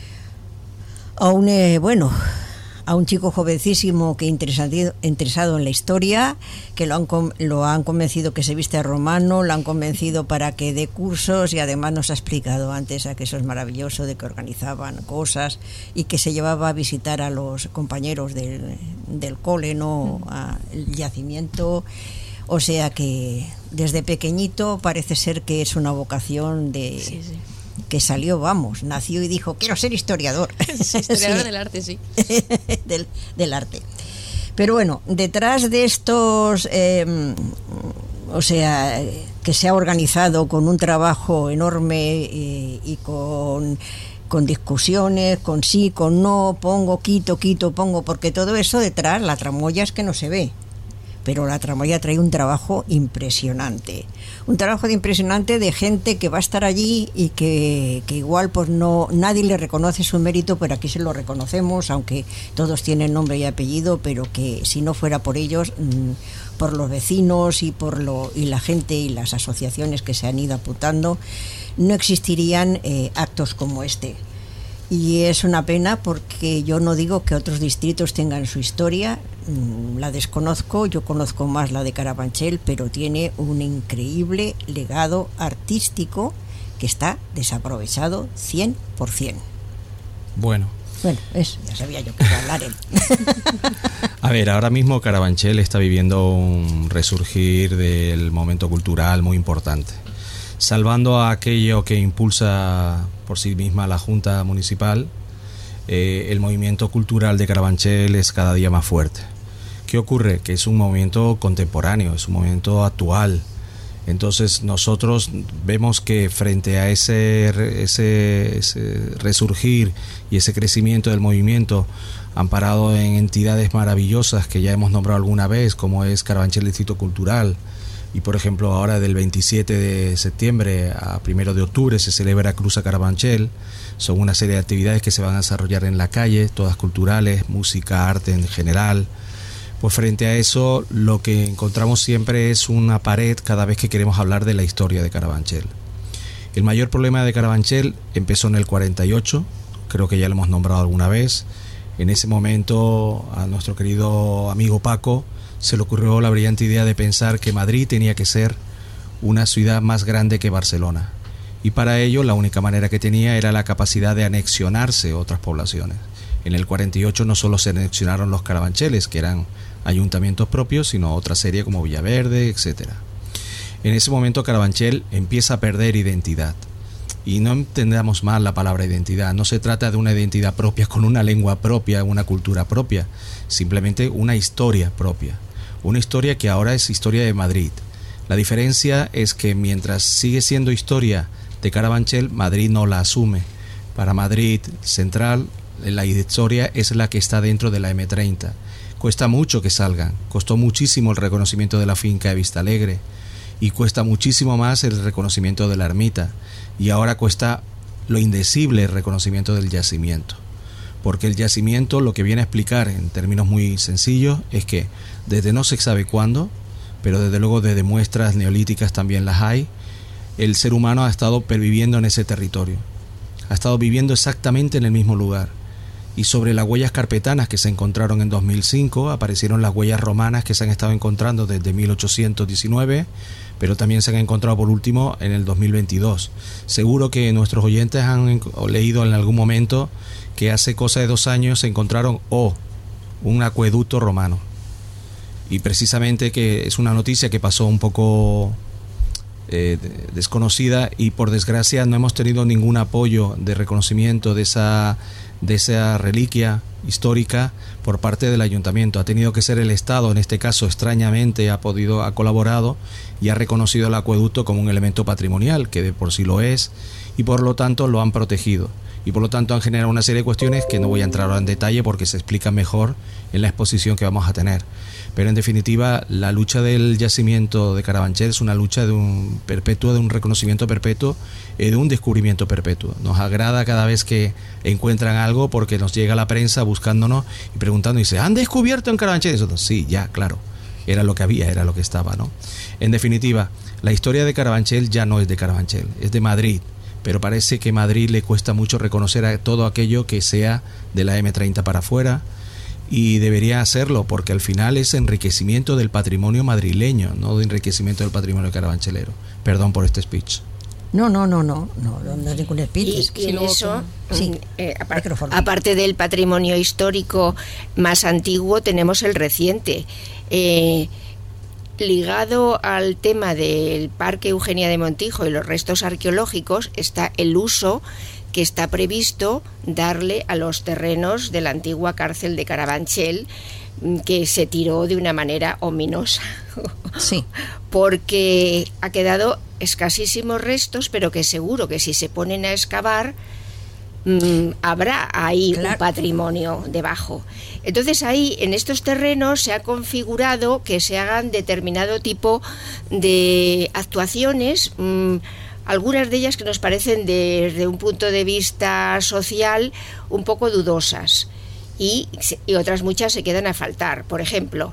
chico jovencísimo que interesado en la historia, que lo han convencido que se viste romano, lo han convencido para que dé cursos, y además nos ha explicado antes a que eso es maravilloso, de que organizaban cosas y que se llevaba a visitar a los compañeros del cole, ¿no? El yacimiento. O sea que desde pequeñito parece ser que es una vocación de... Sí. Que salió, nació y dijo, quiero ser historiador. Sí, historiador del arte, sí. del arte. Pero bueno, detrás de estos, o sea, que se ha organizado con un trabajo enorme y con discusiones, con sí, con no, pongo, quito, pongo, porque todo eso detrás, la tramoya es que no se ve. Pero la tramoya trae un trabajo impresionante de gente que va a estar allí y que igual pues no, nadie le reconoce su mérito, pero aquí se lo reconocemos, aunque todos tienen nombre y apellido, pero que si no fuera por ellos, por los vecinos y la gente y las asociaciones que se han ido apuntando, no existirían actos como este. Y es una pena, porque yo no digo que otros distritos tengan su historia, la desconozco, yo conozco más la de Carabanchel, pero tiene un increíble legado artístico que está desaprovechado 100%. Bueno, Bueno, ya sabía yo que iba a hablar él. A ver, ahora mismo Carabanchel está viviendo un resurgir del momento cultural muy importante. Salvando a aquello que impulsa por sí misma la Junta Municipal, el movimiento cultural de Carabanchel es cada día más fuerte. ¿Qué ocurre? Que es un movimiento contemporáneo, es un movimiento actual. Entonces nosotros vemos que frente a ese resurgir y ese crecimiento del movimiento, amparado en entidades maravillosas que ya hemos nombrado alguna vez, como es Carabanchel Distrito Cultural, y por ejemplo ahora del 27 de septiembre a 1 de octubre se celebra Cruza Carabanchel. Son una serie de actividades que se van a desarrollar en la calle, todas culturales, música, arte en general. Pues frente a eso lo que encontramos siempre es una pared cada vez que queremos hablar de la historia de Carabanchel. El mayor problema de Carabanchel empezó en el 48, creo que ya lo hemos nombrado alguna vez. En ese momento a nuestro querido amigo Paco se le ocurrió la brillante idea de pensar que Madrid tenía que ser una ciudad más grande que Barcelona. Y para ello la única manera que tenía era la capacidad de anexionarse otras poblaciones. En el 48 no solo se anexionaron los Carabancheles, que eran ayuntamientos propios, sino otra serie como Villaverde, etc. En ese momento Carabanchel empieza a perder identidad. Y no entendamos mal la palabra identidad. No se trata de una identidad propia con una lengua propia, una cultura propia. Simplemente una historia propia. Una historia que ahora es historia de Madrid. La diferencia es que mientras sigue siendo historia de Carabanchel, Madrid no la asume. Para Madrid Central, la historia es la que está dentro de la M30. Cuesta mucho que salgan, costó muchísimo el reconocimiento de la finca de Vistalegre y cuesta muchísimo más el reconocimiento de la ermita, y ahora cuesta lo indecible el reconocimiento del yacimiento, porque el yacimiento lo que viene a explicar en términos muy sencillos es que desde no se sabe cuándo, pero desde luego desde muestras neolíticas también las hay, el ser humano ha estado perviviendo en ese territorio, ha estado viviendo exactamente en el mismo lugar. Y sobre las huellas carpetanas que se encontraron en 2005 aparecieron las huellas romanas que se han estado encontrando desde 1819, pero también se han encontrado por último en el 2022. Seguro que nuestros oyentes han leído en algún momento que hace cosa de 2 años se encontraron un acueducto romano. Y precisamente que es una noticia que pasó un poco desconocida, y por desgracia no hemos tenido ningún apoyo de reconocimiento de esa reliquia histórica por parte del ayuntamiento. Ha tenido que ser el Estado, en este caso extrañamente ha colaborado y ha reconocido el acueducto como un elemento patrimonial, que de por sí lo es, y por lo tanto lo han protegido, y por lo tanto han generado una serie de cuestiones que no voy a entrar ahora en detalle porque se explican mejor en la exposición que vamos a tener. Pero en definitiva, la lucha del yacimiento de Carabanchel es una lucha de un reconocimiento perpetuo y de un descubrimiento perpetuo. Nos agrada cada vez que encuentran algo porque nos llega la prensa buscándonos y preguntando, y dice, ¿han descubierto en Carabanchel? Y nosotros, sí, ya, claro, era lo que había, era lo que estaba, ¿no? En definitiva, la historia de Carabanchel ya no es de Carabanchel, es de Madrid. Pero parece que a Madrid le cuesta mucho reconocer a todo aquello que sea de la M30 para afuera, y debería hacerlo porque al final es enriquecimiento del patrimonio madrileño, no de enriquecimiento del patrimonio carabanchelero. Perdón por este speech. No es ningún speech. Y en eso, aparte del patrimonio histórico más antiguo, tenemos el reciente. Ligado al tema del Parque Eugenia de Montijo y los restos arqueológicos está el uso que está previsto darle a los terrenos de la antigua cárcel de Carabanchel, que se tiró de una manera ominosa. Sí. Porque ha quedado escasísimos restos, pero que seguro que si se ponen a excavar habrá ahí un patrimonio debajo. Entonces ahí en estos terrenos se ha configurado que se hagan determinado tipo de actuaciones, algunas de ellas que nos parecen desde un punto de vista social un poco dudosas, y otras muchas se quedan a faltar. Por ejemplo,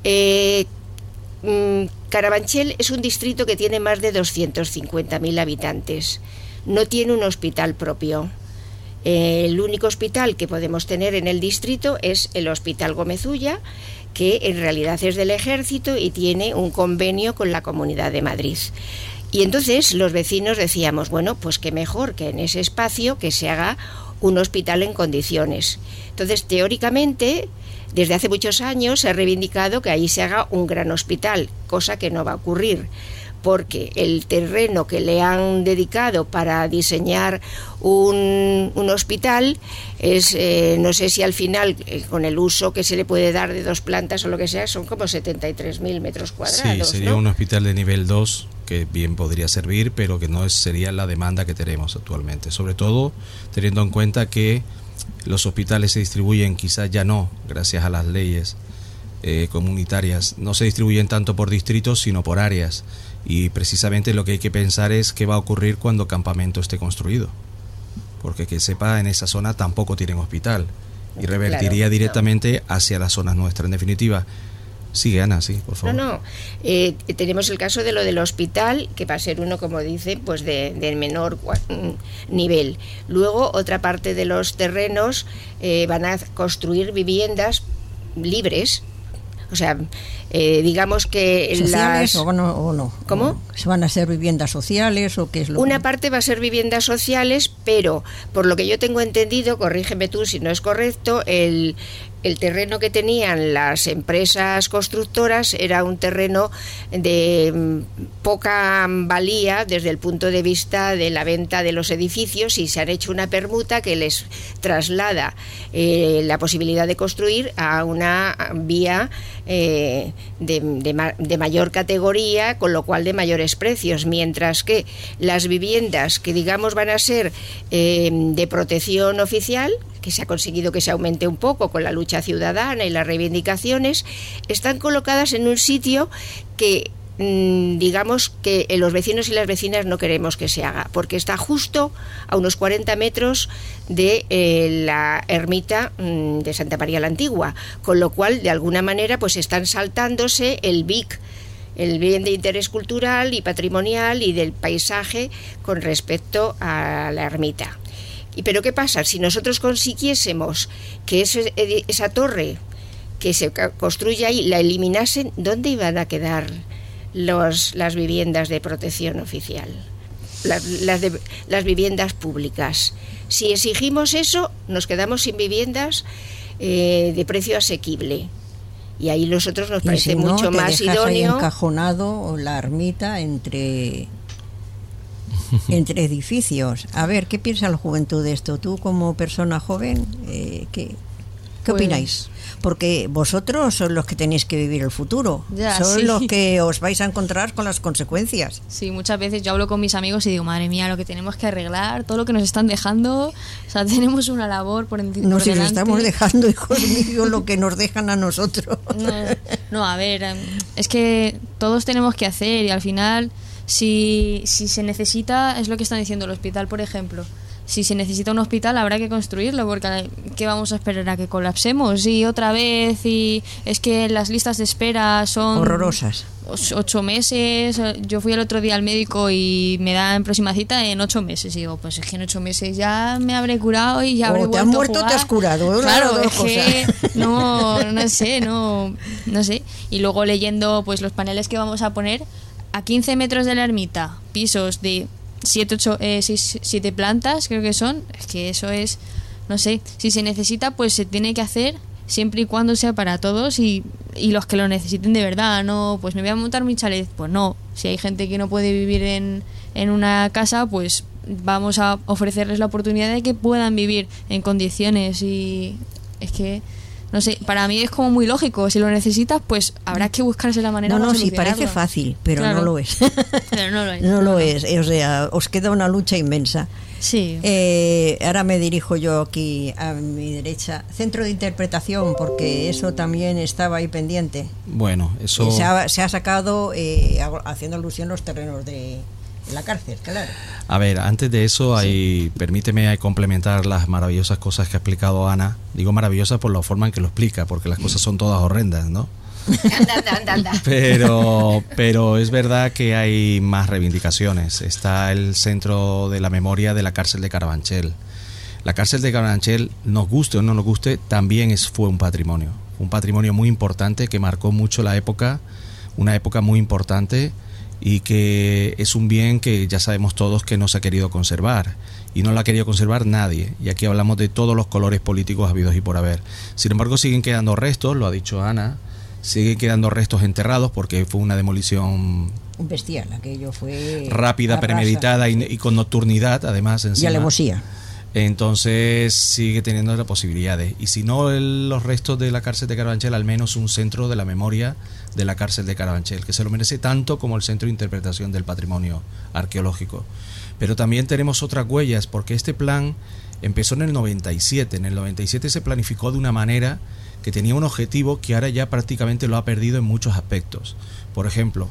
Carabanchel es un distrito que tiene más de 250.000 habitantes, no tiene un hospital propio. El único hospital que podemos tener en el distrito es el Hospital Gómez Ulla, que en realidad es del Ejército y tiene un convenio con la Comunidad de Madrid. Y entonces los vecinos decíamos, bueno, pues qué mejor que en ese espacio que se haga un hospital en condiciones. Entonces, teóricamente, desde hace muchos años se ha reivindicado que ahí se haga un gran hospital, cosa que no va a ocurrir, porque el terreno que le han dedicado para diseñar un hospital es, no sé si al final, con el uso que se le puede dar de 2 plantas o lo que sea, son como 73.000 metros cuadrados. Sí, sería, ¿no?, un hospital de nivel 2 que bien podría servir, pero que no sería la demanda que tenemos actualmente, sobre todo teniendo en cuenta que los hospitales se distribuyen, quizás ya no, gracias a las leyes comunitarias, no se distribuyen tanto por distritos sino por áreas, y precisamente lo que hay que pensar es qué va a ocurrir cuando Campamento esté construido, porque que sepa, en esa zona tampoco tienen hospital y revertiría directamente hacia las zonas nuestras. En definitiva, sigue, Ana, sí, por favor. Tenemos el caso de lo del hospital, que va a ser uno, como dice, pues de menor nivel. Luego, otra parte de los terrenos van a construir viviendas libres. O sea, digamos que ¿sociales o no? ¿Cómo? ¿Se van a ser viviendas sociales o qué es lo Una que...? parte va a ser viviendas sociales, pero por lo que yo tengo entendido, corrígeme tú si no es correcto, el terreno que tenían las empresas constructoras era un terreno de poca valía desde el punto de vista de la venta de los edificios, y se han hecho una permuta que les traslada la posibilidad de construir a una vía de mayor categoría, con lo cual de mayores precios, mientras que las viviendas que digamos van a ser de protección oficial, que se ha conseguido que se aumente un poco con la lucha ciudadana y las reivindicaciones, están colocadas en un sitio que digamos que los vecinos y las vecinas no queremos que se haga, porque está justo a unos 40 metros de la ermita de Santa María la Antigua, con lo cual de alguna manera pues están saltándose el BIC, el bien de interés cultural y patrimonial y del paisaje con respecto a la ermita. Pero ¿qué pasa? Si nosotros consiguiésemos que esa torre que se construye ahí la eliminasen, ¿dónde iban a quedar las viviendas de protección oficial? Las viviendas públicas. Si exigimos eso, nos quedamos sin viviendas de precio asequible. Y ahí nosotros nos parece mucho más idóneo. Ahí encajonado la ermita entre edificios. A ver, ¿qué piensa la juventud de esto? Tú como persona joven, ¿qué opináis? Porque vosotros sois los que tenéis que vivir el futuro, sois los que os vais a encontrar con las consecuencias. Sí, muchas veces yo hablo con mis amigos y digo, madre mía, lo que tenemos que arreglar, todo lo que nos están dejando, o sea, tenemos una labor por delante. Nos estamos dejando, hijos míos, lo que nos dejan a nosotros. No, a ver, es que todos tenemos que hacer, y al final, si se necesita, es lo que están diciendo el hospital, por ejemplo. Si se necesita un hospital habrá que construirlo, porque ¿qué vamos a esperar a que colapsemos? Y otra vez, y es que las listas de espera son horrorosas. 8 meses. Yo fui el otro día al médico y me dan próxima cita en 8 meses. Y digo, pues es que en 8 meses ya me habré curado y ya habré vuelto a jugar. Te has muerto, te has curado. Claro, es que no sé. Y luego leyendo pues los paneles que vamos a poner a 15 metros de la ermita, pisos de 7 plantas, creo que son. Es que eso es, no sé, si se necesita pues se tiene que hacer, siempre y cuando sea para todos y los que lo necesiten de verdad. No, pues me voy a montar mi chalet, pues no. Si hay gente que no puede vivir en una casa, pues vamos a ofrecerles la oportunidad de que puedan vivir en condiciones. Y es que no sé, para mí es como muy lógico. Si lo necesitas, pues habrá que buscarse la manera de solucionarlo. Sí, parece fácil, pero claro, no lo es. Pero no lo es. No lo es, o sea, os queda una lucha inmensa. Sí. Ahora me dirijo yo aquí a mi derecha. Centro de interpretación, porque eso también estaba ahí pendiente. Bueno, eso... Se ha sacado, haciendo alusión a los terrenos de la cárcel, claro. A ver, antes de eso, permíteme complementar las maravillosas cosas que ha explicado Ana. Digo maravillosas por la forma en que lo explica, porque las cosas son todas horrendas, ¿no? Anda. Pero es verdad que hay más reivindicaciones. Está el Centro de la Memoria de la Cárcel de Carabanchel. La Cárcel de Carabanchel, nos guste o no nos guste, también fue un patrimonio muy importante que marcó mucho la época, una época muy importante, y que es un bien que ya sabemos todos que no se ha querido conservar y no lo ha querido conservar nadie, y aquí hablamos de todos los colores políticos habidos y por haber. Sin embargo, siguen quedando restos, lo ha dicho Ana, siguen quedando restos enterrados porque fue una demolición bestial, aquello fue rápida, premeditada y con nocturnidad además encima. Y alevosía. Entonces sigue teniendo las posibilidades, y si no los restos de la cárcel de Carabanchel, al menos un centro de la memoria de la cárcel de Carabanchel, que se lo merece tanto como el Centro de Interpretación del Patrimonio Arqueológico. Pero también tenemos otras huellas, porque este plan empezó en el 97. En el 97 se planificó de una manera que tenía un objetivo que ahora ya prácticamente lo ha perdido en muchos aspectos. Por ejemplo,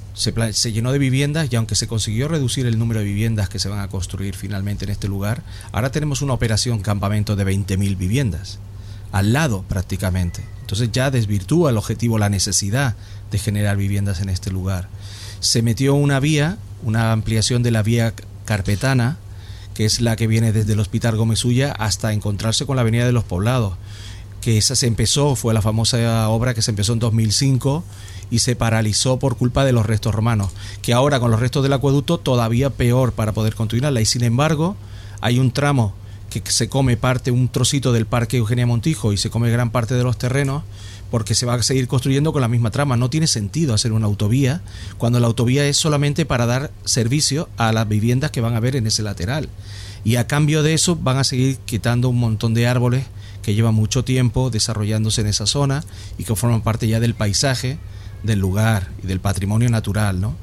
se llenó de viviendas, y aunque se consiguió reducir el número de viviendas que se van a construir finalmente en este lugar, ahora tenemos una operación campamento de 20.000 viviendas, al lado prácticamente. Entonces ya desvirtúa el objetivo, la necesidad de generar viviendas en este lugar. Se metió una vía, una ampliación de la vía carpetana, que es la que viene desde el Hospital Gómez Ulla hasta encontrarse con la Avenida de los Poblados, que esa fue la famosa obra que se empezó en 2005 y se paralizó por culpa de los restos romanos, que ahora con los restos del acueducto todavía peor para poder continuarla, y sin embargo hay un tramo que se come un trocito del Parque Eugenia Montijo y se come gran parte de los terrenos, porque se va a seguir construyendo con la misma trama. No tiene sentido hacer una autovía cuando la autovía es solamente para dar servicio a las viviendas que van a haber en ese lateral, y a cambio de eso van a seguir quitando un montón de árboles que llevan mucho tiempo desarrollándose en esa zona y que forman parte ya del paisaje del lugar y del patrimonio natural, ¿no?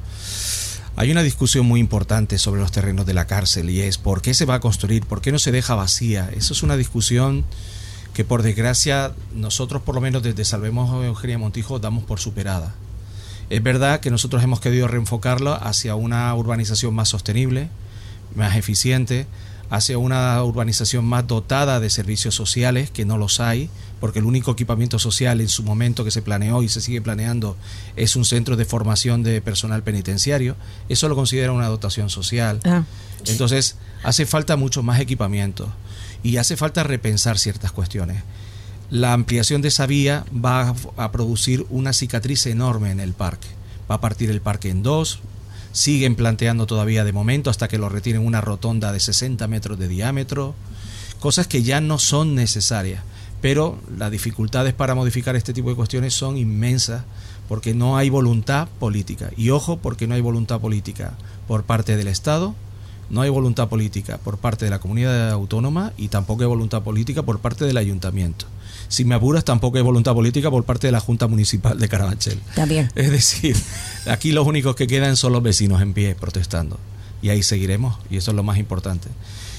Hay una discusión muy importante sobre los terrenos de la cárcel, y es ¿por qué se va a construir? ¿Por qué no se deja vacía? Eso es una discusión que, por desgracia, nosotros por lo menos desde Salvemos Eugenia Montijo damos por superada. Es verdad que nosotros hemos querido reenfocarlo hacia una urbanización más sostenible, más eficiente, hacia una urbanización más dotada de servicios sociales, que no los hay, porque el único equipamiento social en su momento que se planeó y se sigue planeando es un centro de formación de personal penitenciario. Eso lo considera una dotación social. Entonces hace falta mucho más equipamiento y hace falta repensar ciertas cuestiones. La ampliación de esa vía va a producir una cicatriz enorme en el parque, va a partir el parque en dos. Siguen planteando todavía de momento hasta que lo retiren una rotonda de 60 metros de diámetro, cosas que ya no son necesarias, pero las dificultades para modificar este tipo de cuestiones son inmensas porque no hay voluntad política. Y ojo, porque no hay voluntad política por parte del Estado, no hay voluntad política por parte de la comunidad autónoma y tampoco hay voluntad política por parte del ayuntamiento. Si me apuras, tampoco hay voluntad política por parte de la Junta Municipal de Carabanchel. También. Es decir, aquí los únicos que quedan son los vecinos en pie protestando. Y ahí seguiremos, y eso es lo más importante.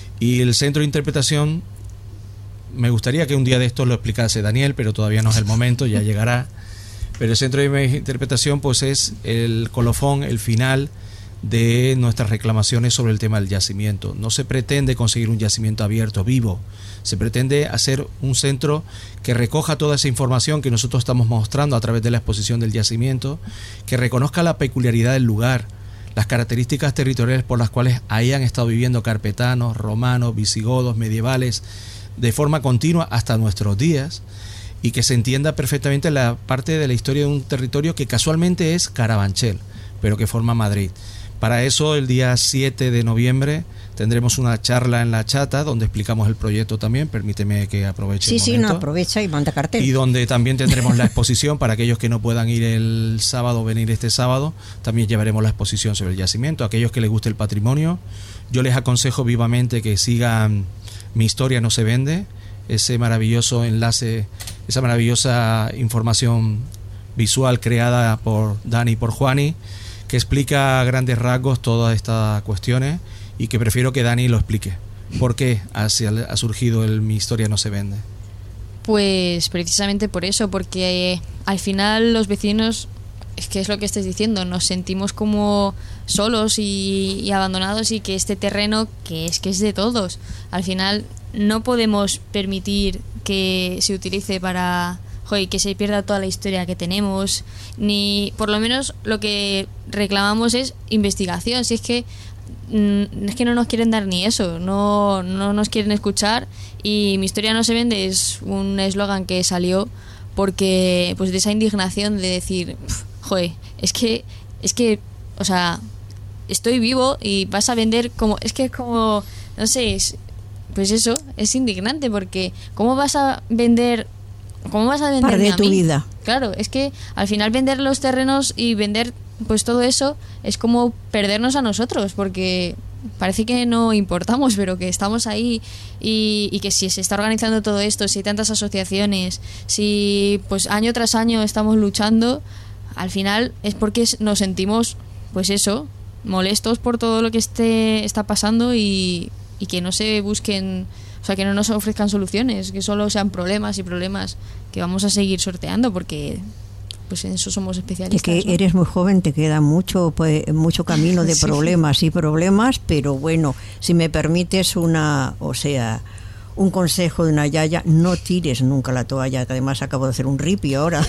Y el centro de interpretación, me gustaría que un día de esto lo explicase Daniel, pero todavía no es el momento, ya llegará. Pero el centro de interpretación pues es el colofón, el final de nuestras reclamaciones sobre el tema del yacimiento. No se pretende conseguir un yacimiento abierto, vivo. Se pretende hacer un centro que recoja toda esa información que nosotros estamos mostrando a través de la exposición del yacimiento, que reconozca la peculiaridad del lugar, las características territoriales por las cuales ahí han estado viviendo carpetanos, romanos, visigodos, medievales, de forma continua hasta nuestros días, y que se entienda perfectamente la parte de la historia de un territorio que casualmente es Carabanchel, pero que forma Madrid. Para eso, el día 7 de noviembre tendremos una charla en La Chata donde explicamos el proyecto también. Permíteme que aproveche el momento. Sí, aprovecha y manda cartel. Y donde también tendremos la exposición para aquellos que no puedan ir el sábado, venir este sábado. También llevaremos la exposición sobre el yacimiento. Aquellos que les guste el patrimonio, yo les aconsejo vivamente que sigan Mi Historia No Se Vende, ese maravilloso enlace, esa maravillosa información visual creada por Dani y por Juani, que explica a grandes rasgos todas estas cuestiones, y que prefiero que Dani lo explique. ¿Por qué ha surgido el Mi Historia No Se Vende? Pues precisamente por eso, porque al final los vecinos, es que es lo que estés diciendo, nos sentimos como solos y abandonados, y que este terreno que es de todos, al final no podemos permitir que se utilice para que se pierda toda la historia que tenemos, ni por lo menos lo que reclamamos es investigación. Si es que no nos quieren dar ni eso, no nos quieren escuchar, y Mi Historia No Se Vende es un eslogan que salió porque pues de esa indignación de decir, es que o sea, estoy vivo y vas a vender como... Es que como, no sé, pues eso, es indignante porque ¿cómo vas a vender parte de tu vida? Claro, es que al final vender los terrenos y vender pues todo eso es como perdernos a nosotros, porque parece que no importamos, pero que estamos ahí y que si se está organizando todo esto, si hay tantas asociaciones, si pues año tras año estamos luchando, al final es porque nos sentimos pues eso, molestos por todo lo que está pasando y que no se busquen, o sea, que no nos ofrezcan soluciones, que solo sean problemas y problemas que vamos a seguir sorteando, porque pues en eso somos especialistas. Es que eres muy joven, te queda mucho camino de problemas y problemas, pero bueno, si me permites un consejo de una yaya, no tires nunca la toalla, que además acabo de hacer un ripio ahora.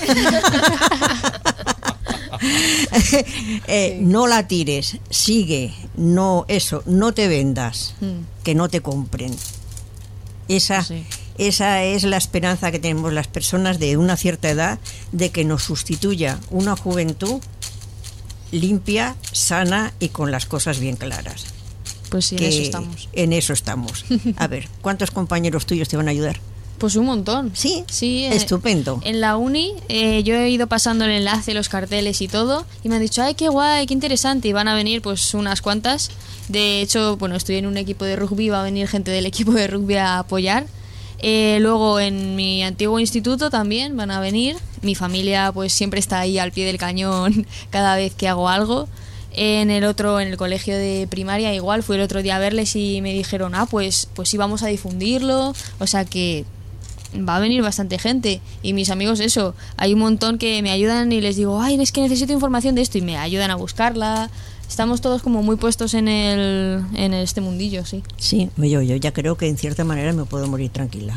No la tires, sigue, no te vendas, que no te compren. Esa es la esperanza que tenemos las personas de una cierta edad, de que nos sustituya una juventud limpia, sana y con las cosas bien claras. Pues sí, en eso estamos. A ver, ¿cuántos compañeros tuyos te van a ayudar? Pues un montón. Sí, estupendo. En la uni yo he ido pasando el enlace, los carteles y todo, y me han dicho, ay, qué guay, qué interesante, y van a venir pues unas cuantas. De hecho, bueno, estoy en un equipo de rugby, va a venir gente del equipo de rugby a apoyar. Luego en mi antiguo instituto también van a venir. Mi familia pues siempre está ahí al pie del cañón cada vez que hago algo. En el colegio de primaria igual, fui el otro día a verles y me dijeron, pues sí, vamos a difundirlo, o sea que va a venir bastante gente. Y mis amigos, eso, hay un montón que me ayudan y les digo, ay, es que necesito información de esto, y me ayudan a buscarla. Estamos todos como muy puestos en este mundillo, sí. Sí, yo ya creo que en cierta manera me puedo morir tranquila.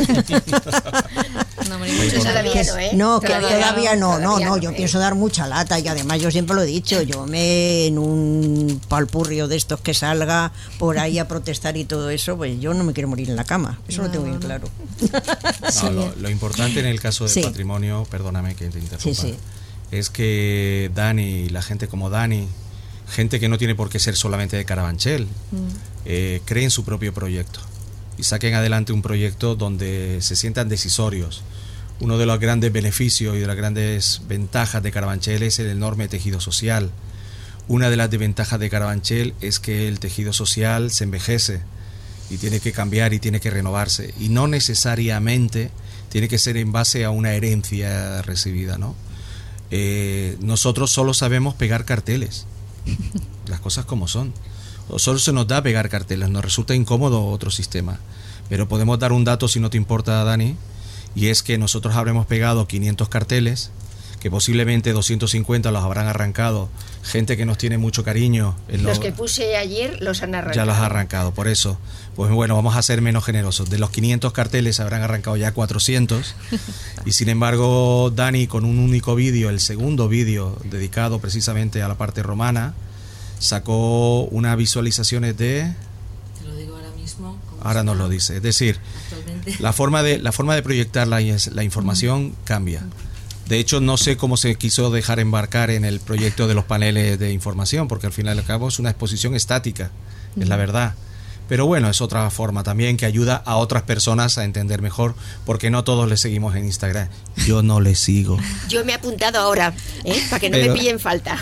Todavía no, yo pienso dar mucha lata, y además yo siempre lo he dicho, yo en un palpurrio de estos que salga por ahí a protestar y todo eso, pues yo no me quiero morir en la cama, eso lo tengo bien claro. Lo importante en el caso del patrimonio, perdóname que te interrumpa, es que Dani, la gente como Dani, gente que no tiene por qué ser solamente de Carabanchel, creen su propio proyecto y saquen adelante un proyecto donde se sientan decisorios. Uno de los grandes beneficios y de las grandes ventajas de Carabanchel es el enorme tejido social. Una de las desventajas de Carabanchel es que el tejido social se envejece y tiene que cambiar y tiene que renovarse, y no necesariamente tiene que ser en base a una herencia recibida, ¿no? Nosotros solo sabemos pegar carteles, las cosas como son, o solo se nos da pegar carteles, nos resulta incómodo otro sistema, pero podemos dar un dato, si no te importa, Dani, y es que nosotros habremos pegado 500 carteles, que posiblemente 250 los habrán arrancado gente que nos tiene mucho cariño. Los que puse ayer los han arrancado. Ya los ha arrancado, por eso. Pues bueno, vamos a ser menos generosos. De los 500 carteles habrán arrancado ya 400. Y sin embargo, Dani, con un único vídeo, el segundo vídeo dedicado precisamente a la parte romana, sacó unas visualizaciones de... Te lo digo ahora mismo. Ahora nos lo dice. Es decir, la forma de proyectar la información cambia. De hecho, no sé cómo se quiso dejar embarcar en el proyecto de los paneles de información, porque al final y al cabo es una exposición estática, es la verdad. Pero bueno, es otra forma también que ayuda a otras personas a entender mejor, porque no todos le seguimos en Instagram. Yo no le sigo. Yo me he apuntado ahora, para que no me pillen falta.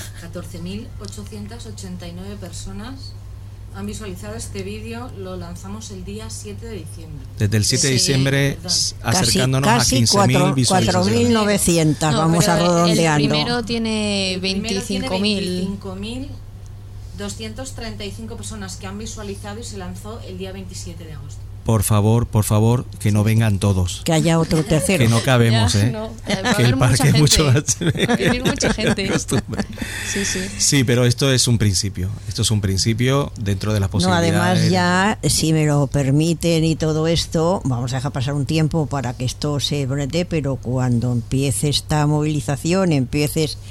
14.889 personas han visualizado este vídeo. Lo lanzamos el día 7 de diciembre. Desde el 7 de diciembre, acercándonos a 15.000 visualizaciones. 4.900, vamos a redondeando. El primero tiene 25.000. 25.235 personas que han visualizado, y se lanzó el día 27 de agosto. Por favor, que no vengan todos. Que haya otro tercero. Que no cabemos, que el parque es mucho más. Va a venir mucha gente. Sí, pero esto es un principio. Esto es un principio dentro de las posibilidades. No, además ya, si me lo permiten y todo esto, vamos a dejar pasar un tiempo para que esto se brete, pero cuando empiece esta movilización, empieces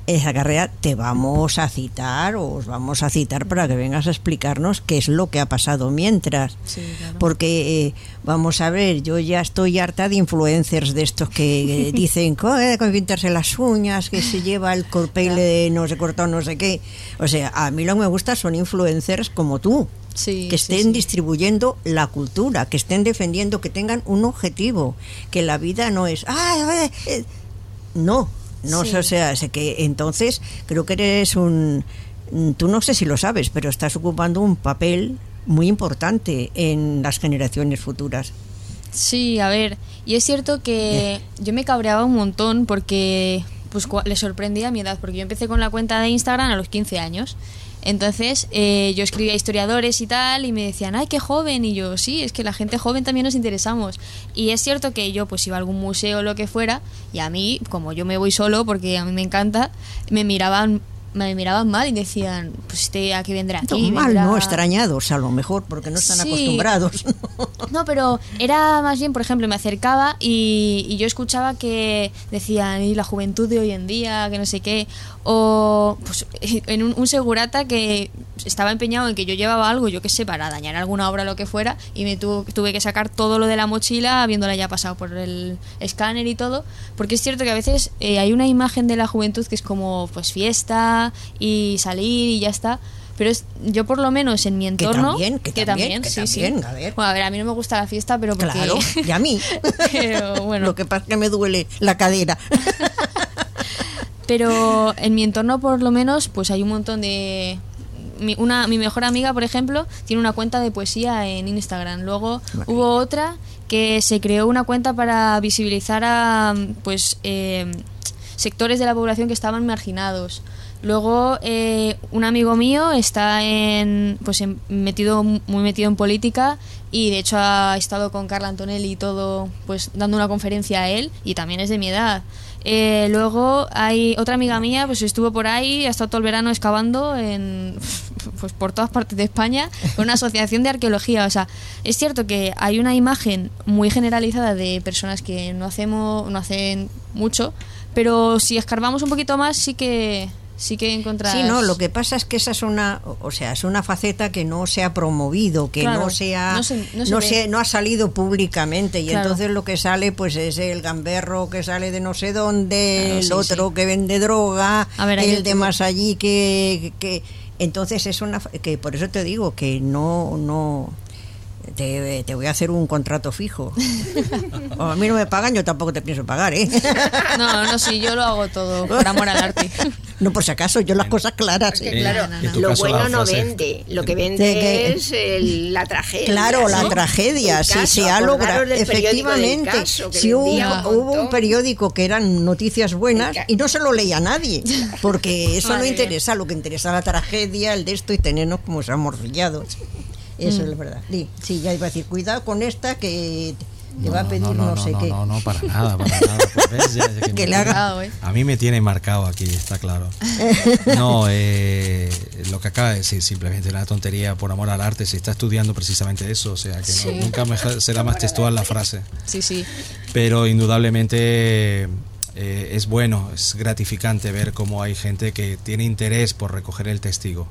esa carrera te vamos a citar, o os vamos a citar para que vengas a explicarnos qué es lo que ha pasado mientras. Sí, claro. Porque, vamos a ver, yo ya estoy harta de influencers de estos que dicen que pintarse las uñas, que se lleva el corpeile de no sé cortado, no sé qué. O sea, a mí lo que me gusta son influencers como tú. Sí, que estén distribuyendo la cultura, que estén defendiendo, que tengan un objetivo, que la vida no es no, Sí. o sea, es que entonces creo que eres tú no sé si lo sabes, pero estás ocupando un papel muy importante en las generaciones futuras. Sí, a ver, y es cierto que yo me cabreaba un montón porque pues le sorprendía mi edad, porque yo empecé con la cuenta de Instagram a los 15 años. Entonces yo escribía a historiadores y tal y me decían, ¡ay, qué joven! Y yo, sí, es que la gente joven también nos interesamos. Y es cierto que yo pues iba a algún museo o lo que fuera y a mí, como yo me voy solo porque a mí me encanta, me miraban mal y decían, pues ¿a qué vendrá aquí? No, mal, ¿Vendrá? no, extrañados a lo mejor, porque no están acostumbrados. No, pero era más bien, por ejemplo, me acercaba y yo escuchaba que decían, y la juventud de hoy en día, que no sé qué, o pues en un segurata que estaba empeñado en que yo llevaba algo, yo qué sé, para dañar alguna obra o lo que fuera, y me tuve que sacar todo lo de la mochila, habiéndola ya pasado por el escáner y todo, porque es cierto que a veces hay una imagen de la juventud que es como pues fiesta y salir y ya está. Pero yo por lo menos en mi entorno que también, sí. a ver. Bueno, a ver, a mí no me gusta la fiesta, pero porque... Claro, y a mí. Pero bueno. Lo que pasa es que me duele la cadera. Pero en mi entorno por lo menos pues hay un montón de... Mi mejor amiga, por ejemplo, tiene una cuenta de poesía en Instagram. Luego hubo otra que se creó una cuenta para visibilizar a pues sectores de la población que estaban marginados. Luego un amigo mío está muy metido en política y de hecho ha estado con Carla Antonelli y todo, pues dando una conferencia a él, y también es de mi edad. Luego hay otra amiga mía, pues estuvo por ahí, ha estado todo el verano excavando pues por todas partes de España con una asociación de arqueología. O sea, es cierto que hay una imagen muy generalizada de personas que no hacen mucho, pero si escarbamos un poquito más sí que encontrar. Sí, no, lo que pasa es que esa es una faceta que no se ha promovido, que claro, no ha salido públicamente, y claro. Entonces lo que sale pues es el gamberro que sale de no sé dónde, claro, el otro que vende droga, el de más allí que entonces es que por eso te digo que no te voy a hacer un contrato fijo. A mí no me pagan, yo tampoco te pienso pagar, ¿eh? No, sí, yo lo hago todo por amor al arte. No, por si acaso, yo las cosas claras. Es que, claro, lo bueno no vende, lo que vende es la tragedia. Claro, ¿no? la tragedia, si se ha logrado, efectivamente. Si hubo un periódico que eran noticias buenas y no se lo leía nadie, porque eso no interesa, lo que interesa es la tragedia, el de esto, y tenernos como amorcillados. Eso es verdad. Sí, ya iba a decir, cuidado con esta que te va a pedir no sé qué. No, para nada. Pues ves, ya que le haga. A mí me tiene marcado aquí, está claro. No, lo que acaba de decir, simplemente una tontería por amor al arte. Se está estudiando precisamente eso, o sea, que nunca será más textual la frase. Sí. Pero indudablemente es bueno, es gratificante ver cómo hay gente que tiene interés por recoger el testigo.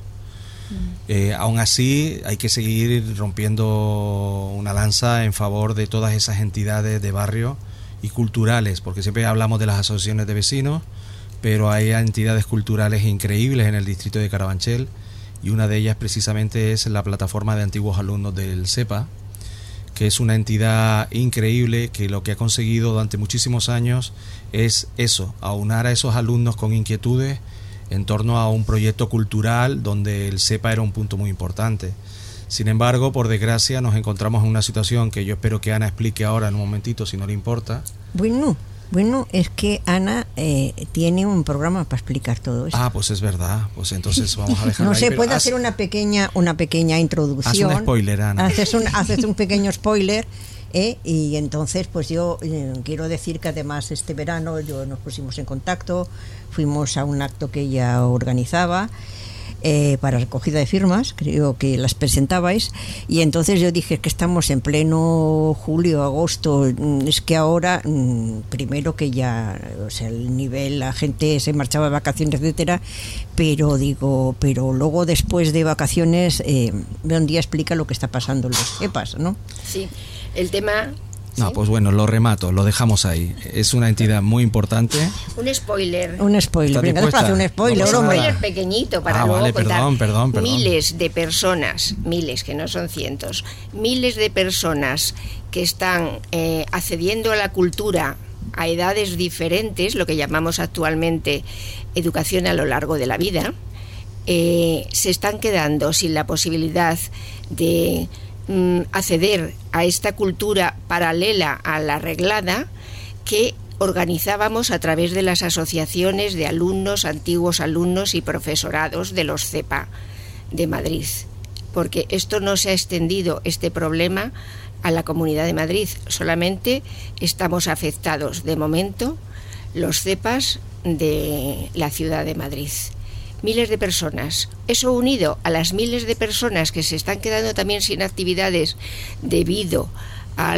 Aún así hay que seguir rompiendo una lanza en favor de todas esas entidades de barrio y culturales, porque siempre hablamos de las asociaciones de vecinos, pero hay entidades culturales increíbles en el distrito de Carabanchel, y una de ellas precisamente es la plataforma de antiguos alumnos del CEPA, que es una entidad increíble que lo que ha conseguido durante muchísimos años es eso, aunar a esos alumnos con inquietudes en torno a un proyecto cultural donde el CEPA era un punto muy importante. Sin embargo, por desgracia, nos encontramos en una situación que yo espero que Ana explique ahora en un momentito, si no le importa. Bueno, es que Ana tiene un programa para explicar todo eso. Pues es verdad. Pues entonces vamos a dejarlo no sé, ahí, puede hacer una pequeña introducción. Haz un spoiler, Ana. Haces un pequeño spoiler. Y entonces pues yo quiero decir que además este verano nos pusimos en contacto, fuimos a un acto que ella organizaba, para recogida de firmas, creo que las presentabais, y entonces yo dije que estamos en pleno julio, agosto, es que ahora, primero que ya, o sea, el nivel, la gente se marchaba de vacaciones, etcétera, pero luego después de vacaciones, un día explica lo que está pasando en los cepas, ¿no? Sí, el tema... No, ¿sí? pues bueno, lo remato, lo dejamos ahí. Es una entidad muy importante. Un spoiler. Un spoiler. Venga, hace un spoiler, un hombre. spoiler pequeñito para luego vale, contar. perdón. Miles de personas, miles, que no son cientos, miles de personas que están accediendo a la cultura a edades diferentes, lo que llamamos actualmente educación a lo largo de la vida, se están quedando sin la posibilidad de acceder a esta cultura paralela a la reglada que organizábamos a través de las asociaciones de alumnos, antiguos alumnos y profesorados de los CEPA de Madrid, porque esto no se ha extendido, este problema, a la Comunidad de Madrid. Solamente estamos afectados de momento los CEPAs de la ciudad de Madrid. Miles de personas. Eso unido a las miles de personas que se están quedando también sin actividades debido a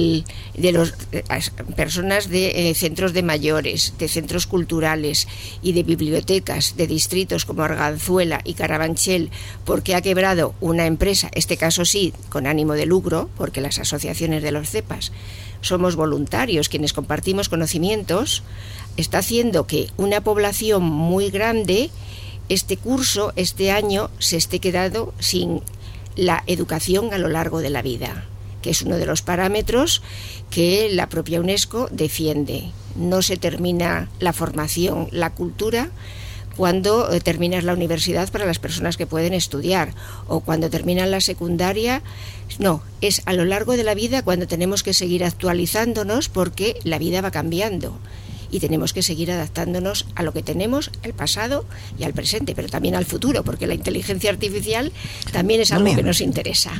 personas de centros de mayores, de centros culturales y de bibliotecas de distritos como Arganzuela y Carabanchel, porque ha quebrado una empresa, este caso sí, con ánimo de lucro, porque las asociaciones de los CEPAs somos voluntarios quienes compartimos conocimientos, está haciendo que una población muy grande este curso, este año, se esté quedando sin la educación a lo largo de la vida, que es uno de los parámetros que la propia UNESCO defiende. No se termina la formación, la cultura, cuando terminas la universidad para las personas que pueden estudiar, o cuando terminan la secundaria. No, es a lo largo de la vida cuando tenemos que seguir actualizándonos, porque la vida va cambiando y tenemos que seguir adaptándonos a lo que tenemos, al pasado y al presente, pero también al futuro, porque la inteligencia artificial también es algo que nos interesa.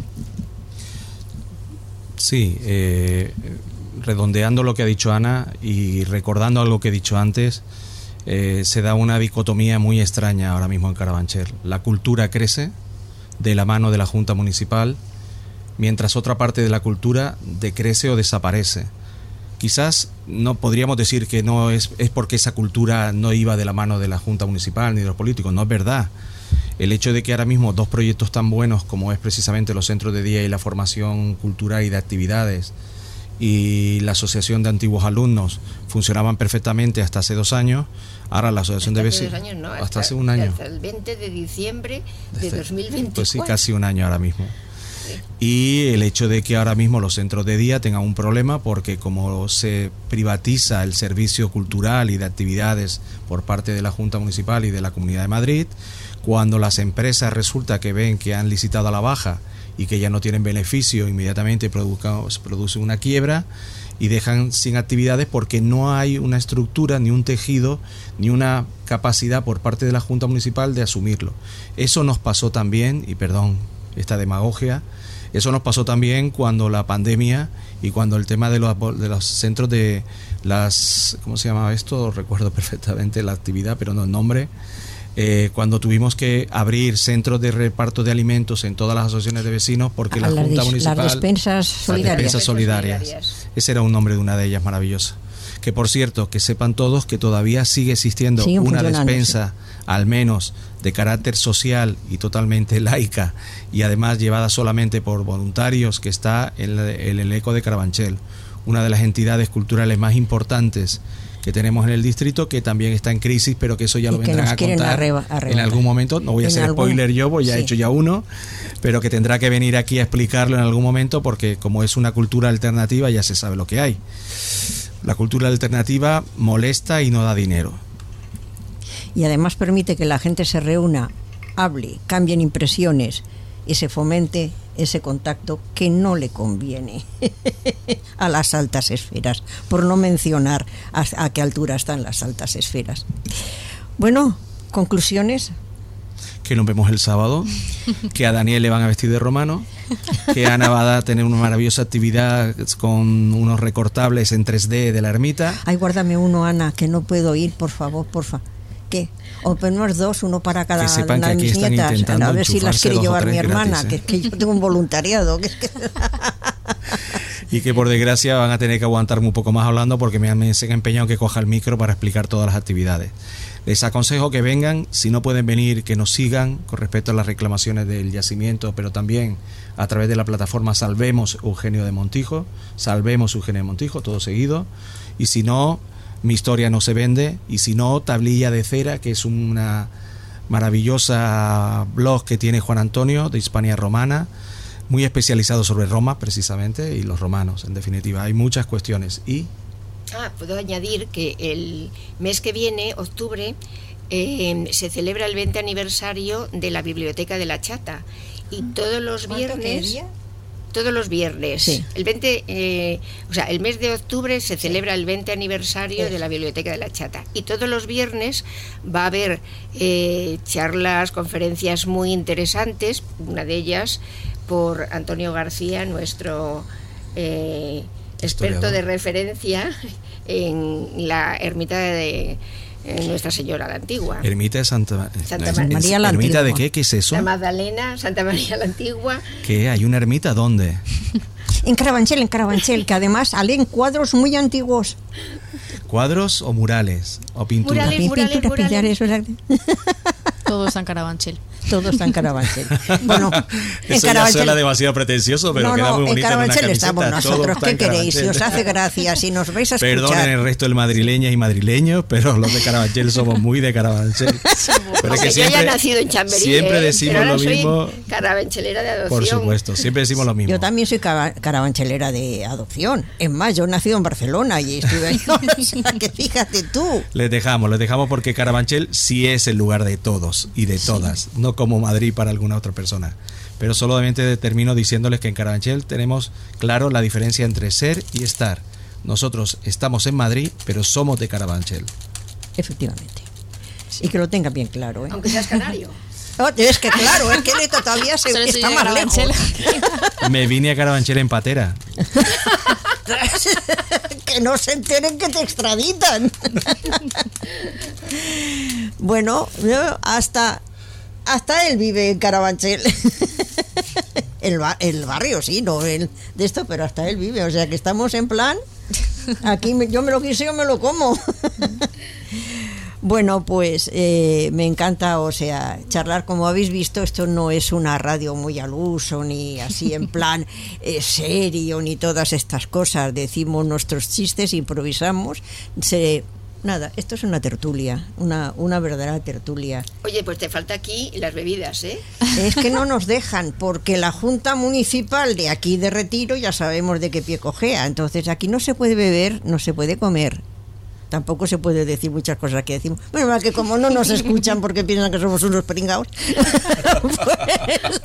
Sí, redondeando lo que ha dicho Ana y recordando algo que he dicho antes, se da una dicotomía muy extraña ahora mismo en Carabanchel. La cultura crece de la mano de la Junta Municipal, mientras otra parte de la cultura decrece o desaparece. Quizás no podríamos decir que no es porque esa cultura no iba de la mano de la Junta Municipal ni de los políticos, no es verdad. El hecho de que ahora mismo dos proyectos tan buenos como es precisamente los centros de día y la formación cultural y de actividades y la asociación de antiguos alumnos funcionaban perfectamente hasta hace 2 años, ahora la asociación de vecinos... hasta hace un año. Hasta el 20 de diciembre de 2024. Pues sí, casi un año ahora mismo. Y el hecho de que ahora mismo los centros de día tengan un problema porque como se privatiza el servicio cultural y de actividades por parte de la Junta Municipal y de la Comunidad de Madrid, cuando las empresas resulta que ven que han licitado a la baja y que ya no tienen beneficio, inmediatamente produce una quiebra y dejan sin actividades porque no hay una estructura, ni un tejido, ni una capacidad por parte de la Junta Municipal de asumirlo. Eso nos pasó también, y perdón esta demagogia, eso nos pasó también cuando la pandemia y cuando el tema de los centros de las... ¿Cómo se llamaba esto? Recuerdo perfectamente la actividad, pero no el nombre. Cuando tuvimos que abrir centros de reparto de alimentos en todas las asociaciones de vecinos porque la Junta Municipal... Las despensas solidarias. Ese era un nombre de una de ellas maravillosa. Que por cierto, que sepan todos que todavía sigue existiendo una despensa, al menos de carácter social y totalmente laica, y además llevada solamente por voluntarios, que está en el ECO de Carabanchel, una de las entidades culturales más importantes que tenemos en el distrito, que también está en crisis, pero que eso ya lo vendrán a contar en algún momento. No voy a hacer spoiler yo, pues ya he hecho ya uno, pero que tendrá que venir aquí a explicarlo en algún momento, porque como es una cultura alternativa ya se sabe lo que hay. La cultura alternativa molesta y no da dinero. Y además permite que la gente se reúna, hable, cambien impresiones y se fomente ese contacto que no le conviene a las altas esferas, por no mencionar a qué altura están las altas esferas. Bueno, conclusiones. Que nos vemos el sábado, que a Daniel le van a vestir de romano, que Ana va a tener una maravillosa actividad con unos recortables en 3D de la ermita. Ay, guárdame uno, Ana, que no puedo ir, por favor, porfa. ¿Qué? O ponemos 2, uno para cada una de mis nietas. A ver si las quiere llevar mi hermana, gratis, que yo tengo un voluntariado. Y que por desgracia van a tener que aguantarme un poco más hablando porque me han empeñado que coja el micro para explicar todas las actividades. Les aconsejo que vengan, si no pueden venir, que nos sigan con respecto a las reclamaciones del yacimiento, pero también a través de la plataforma Salvemos Eugenio de Montijo, todo seguido, y si no, Mi Historia No Se Vende, y si no, Tablilla de Cera, que es una maravillosa blog que tiene Juan Antonio de Hispania Romana, muy especializado sobre Roma precisamente y los romanos, en definitiva. Hay muchas cuestiones. Y puedo añadir que el mes que viene, octubre, se celebra el 20 aniversario de la Biblioteca de la Chata, y todos los viernes, sí. El 20, el mes de octubre se celebra el 20 aniversario de la Biblioteca de la Chata, y todos los viernes va a haber charlas, conferencias muy interesantes, una de ellas por Antonio García, nuestro experto de referencia en la ermita de Nuestra Señora la Antigua. Ermita de Santa María la ¿Ermita Antigua. de qué? ¿Qué es eso? La Magdalena, Santa María la Antigua. ¿Qué? ¿Hay una ermita? ¿Dónde? En Carabanchel, que además salen cuadros muy antiguos. ¿Cuadros o murales? ¿O pinturas? Murales. Todo está en Carabanchel. Todo está en Carabanchel. Bueno, eso ya suena demasiado pretencioso, pero queda muy bonito en Carabanchel en una estamos camiseta. nosotros. ¿Qué queréis? Si Carabanchel. os hace gracia, si nos vais a escuchar. Perdonen el resto del madrileñas y madrileños, pero los de Carabanchel somos muy de Carabanchel. Pero es que yo ya he nacido en Chamberí, siempre decimos pero ahora lo mismo. Soy carabanchelera de adopción. Por supuesto, siempre decimos lo mismo. Yo también soy carabanchelera de adopción. Es más, yo he nacido en Barcelona y estuve ahí. O sea, que fíjate tú. Les dejamos porque Carabanchel sí es el lugar de todos y de todas, no como Madrid para alguna otra persona. Pero solamente termino diciéndoles que en Carabanchel tenemos claro la diferencia entre ser y estar. Nosotros estamos en Madrid, pero somos de Carabanchel. Efectivamente. Y que lo tengan bien claro, ¿eh? Aunque seas canario. Es que claro, es que Neto todavía está más lejos. Me vine a Carabanchel en patera. Que no se enteren que te extraditan. Bueno, hasta él vive en Carabanchel. El barrio, sí, no el de esto, pero hasta él vive. O sea que estamos en plan, aquí yo me lo quise, yo me lo como. Bueno, pues me encanta, o sea, charlar. Como habéis visto, esto no es una radio muy al uso, ni así en plan serio, ni todas estas cosas. Decimos nuestros chistes, improvisamos. Nada, esto es una tertulia, una verdadera tertulia. Oye, pues te falta aquí las bebidas, ¿eh? Es que no nos dejan, porque la Junta Municipal de aquí de Retiro ya sabemos de qué pie cojea. Entonces aquí no se puede beber, no se puede comer. Tampoco se puede decir muchas cosas que decimos. Bueno, que como no nos escuchan porque piensan que somos unos pringaos, pues,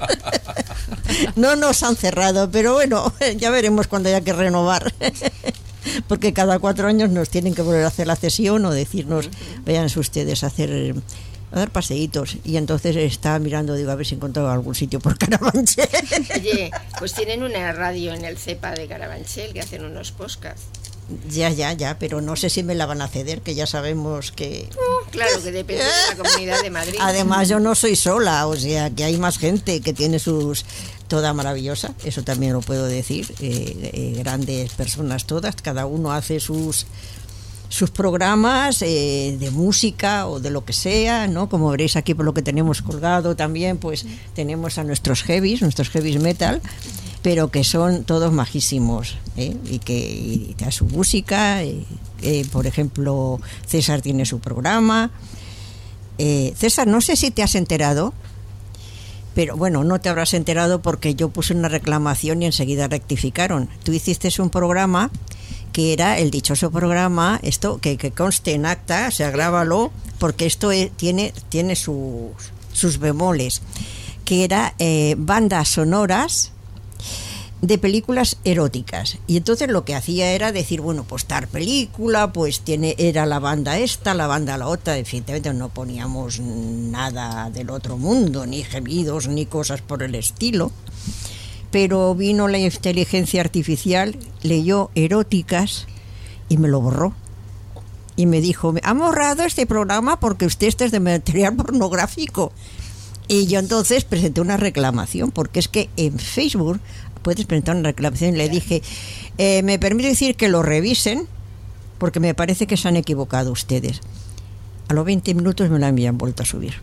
no nos han cerrado. Pero bueno, ya veremos cuando haya que renovar. Porque cada 4 años nos tienen que volver a hacer la cesión o decirnos, váyanse ustedes a dar paseitos. Y entonces estaba mirando, digo, a ver si encontraba algún sitio por Carabanchel. Oye, pues tienen una radio en el CEPA de Carabanchel que hacen unos podcasts. Ya, pero no sé si me la van a ceder, que ya sabemos que... Claro, que depende de la Comunidad de Madrid. Además, yo no soy sola, o sea, que hay más gente que tiene toda maravillosa, eso también lo puedo decir, grandes personas todas, cada uno hace sus programas de música o de lo que sea, ¿no? Como veréis aquí por lo que tenemos colgado también, pues tenemos a nuestros heavies metal, pero que son todos majísimos, y a su música, por ejemplo, César tiene su programa. César, no sé si te has enterado, pero bueno, no te habrás enterado porque yo puse una reclamación y enseguida rectificaron. Tú hiciste un programa que era el dichoso programa, esto que conste en acta, o sea, grábalo, porque esto tiene sus bemoles, que era bandas sonoras de películas eróticas. Y entonces lo que hacía era decir, bueno, pues tal película, pues era la banda esta, la banda la otra. Definitivamente no poníamos nada del otro mundo, ni gemidos, ni cosas por el estilo. Pero vino la inteligencia artificial, leyó eróticas y me lo borró. y me dijo, han borrado este programa porque usted es de material pornográfico. Y yo entonces presenté una reclamación, porque es que en Facebook puedes presentar una reclamación, y le dije, me permite decir que lo revisen, porque me parece que se han equivocado ustedes. A los 20 minutos me la habían vuelto a subir.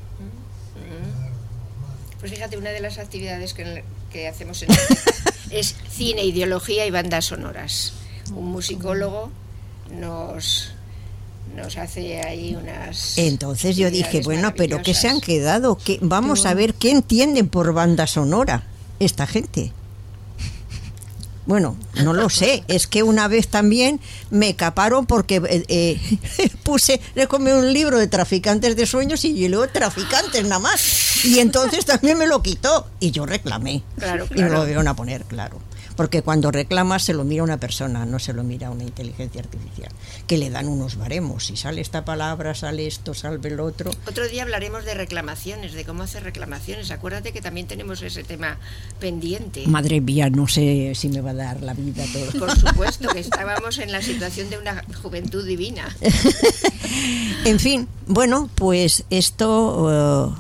Pues fíjate, una de las actividades que hacemos es cine, ideología y bandas sonoras. Un musicólogo nos hace ahí unas... Entonces yo dije, bueno, pero ¿qué se han quedado? Vamos a ver qué entienden por banda sonora esta gente. Bueno, no lo sé, es que una vez también me caparon porque le comí un libro de traficantes de sueños y yo leo traficantes nada más. Y entonces también me lo quitó y yo reclamé. Claro. Y me lo volvieron a poner, claro. Porque cuando reclamas se lo mira una persona, no se lo mira una inteligencia artificial, que le dan unos baremos. Si sale esta palabra, sale esto, sale el otro. Otro día hablaremos de reclamaciones, de cómo hacer reclamaciones. Acuérdate que también tenemos ese tema pendiente. Madre mía, no sé si me va a dar la vida todo. Por supuesto, que estábamos en la situación de una juventud divina. En fin, bueno, pues esto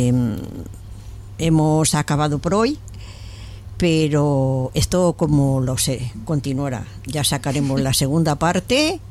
hemos acabado por hoy. Pero esto, como lo sé, continuará. Ya sacaremos la segunda parte,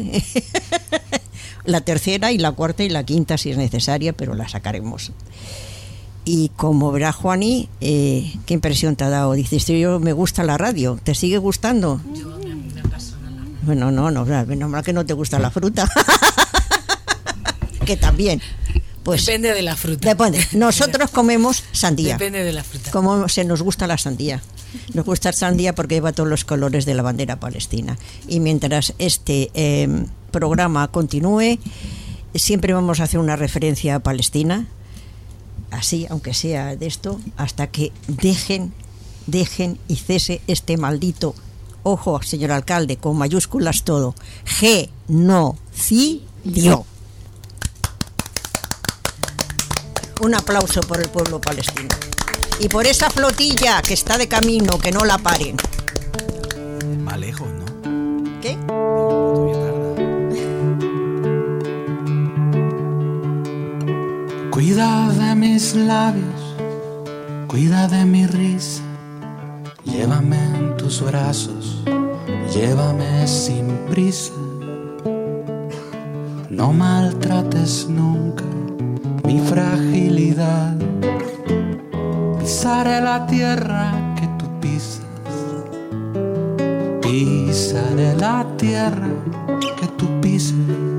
la tercera y la cuarta y la quinta si es necesaria, pero la sacaremos. Y como verá Juani, ¿qué impresión te ha dado? Dices, yo me gusta la radio, ¿te sigue gustando? Yo me apasiona la radio. Bueno, no, menos mal que no te gusta la fruta. Que también. Pues depende de la fruta. Depende. Nosotros comemos sandía. Depende de la fruta. Como se nos gusta la sandía. Nos gusta la sandía porque lleva todos los colores de la bandera palestina. Y mientras este programa continúe, siempre vamos a hacer una referencia a Palestina, así, aunque sea de esto, hasta que dejen y cese este maldito, ojo, señor alcalde, con mayúsculas todo, genocidio. Un aplauso por el pueblo palestino. Y por esa flotilla que está de camino, que no la paren. Más lejos, ¿no? ¿Qué? Cuida de mis labios, cuida de mi risa. Llévame en tus brazos, llévame sin prisa. No maltrates nunca mi fragilidad. Pisaré la tierra que tú pisas. Pisaré la tierra que tú pisas.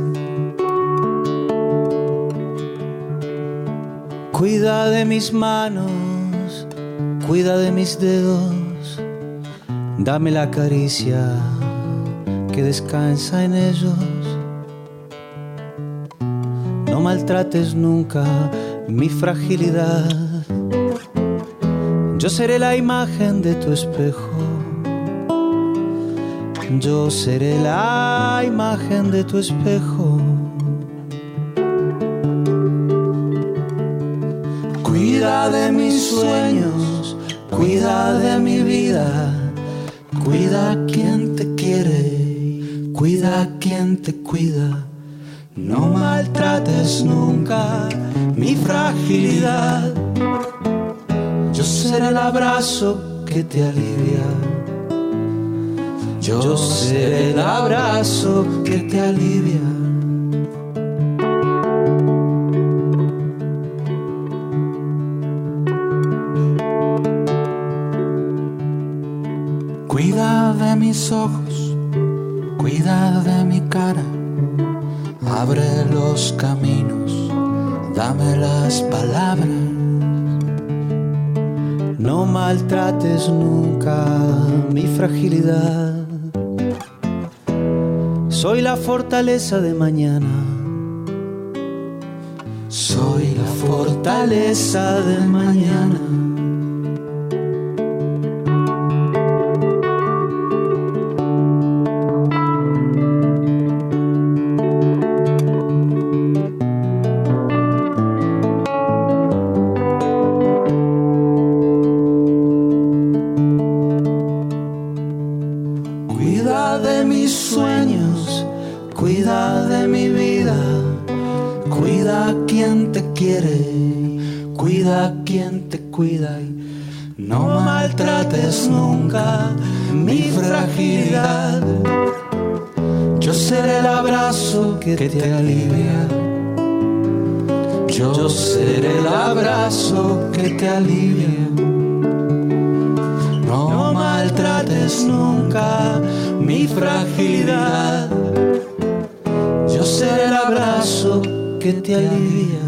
Cuida de mis manos, cuida de mis dedos. Dame la caricia que descansa en ellos. No maltrates nunca mi fragilidad. Yo seré la imagen de tu espejo. Yo seré la imagen de tu espejo. Cuida de mis sueños, cuida de mi vida. Cuida a quien te quiere, cuida a quien te cuida. No maltrates nunca mi fragilidad. Yo seré el abrazo que te alivia. Yo seré el abrazo que te alivia. Cuida de mis ojos, cuida de mi cara. Abre los caminos, dame las palabras. No maltrates nunca mi fragilidad. Soy la fortaleza de mañana. Soy la fortaleza de mañana. Cuida de mis sueños, cuida de mi vida. Cuida a quien te quiere, cuida a quien te cuida y no maltrates nunca mi fragilidad. Yo seré el abrazo que te alivia. Yo seré el abrazo que te alivia. No maltrates nunca mi fragilidad. Yo seré el abrazo que te alivia.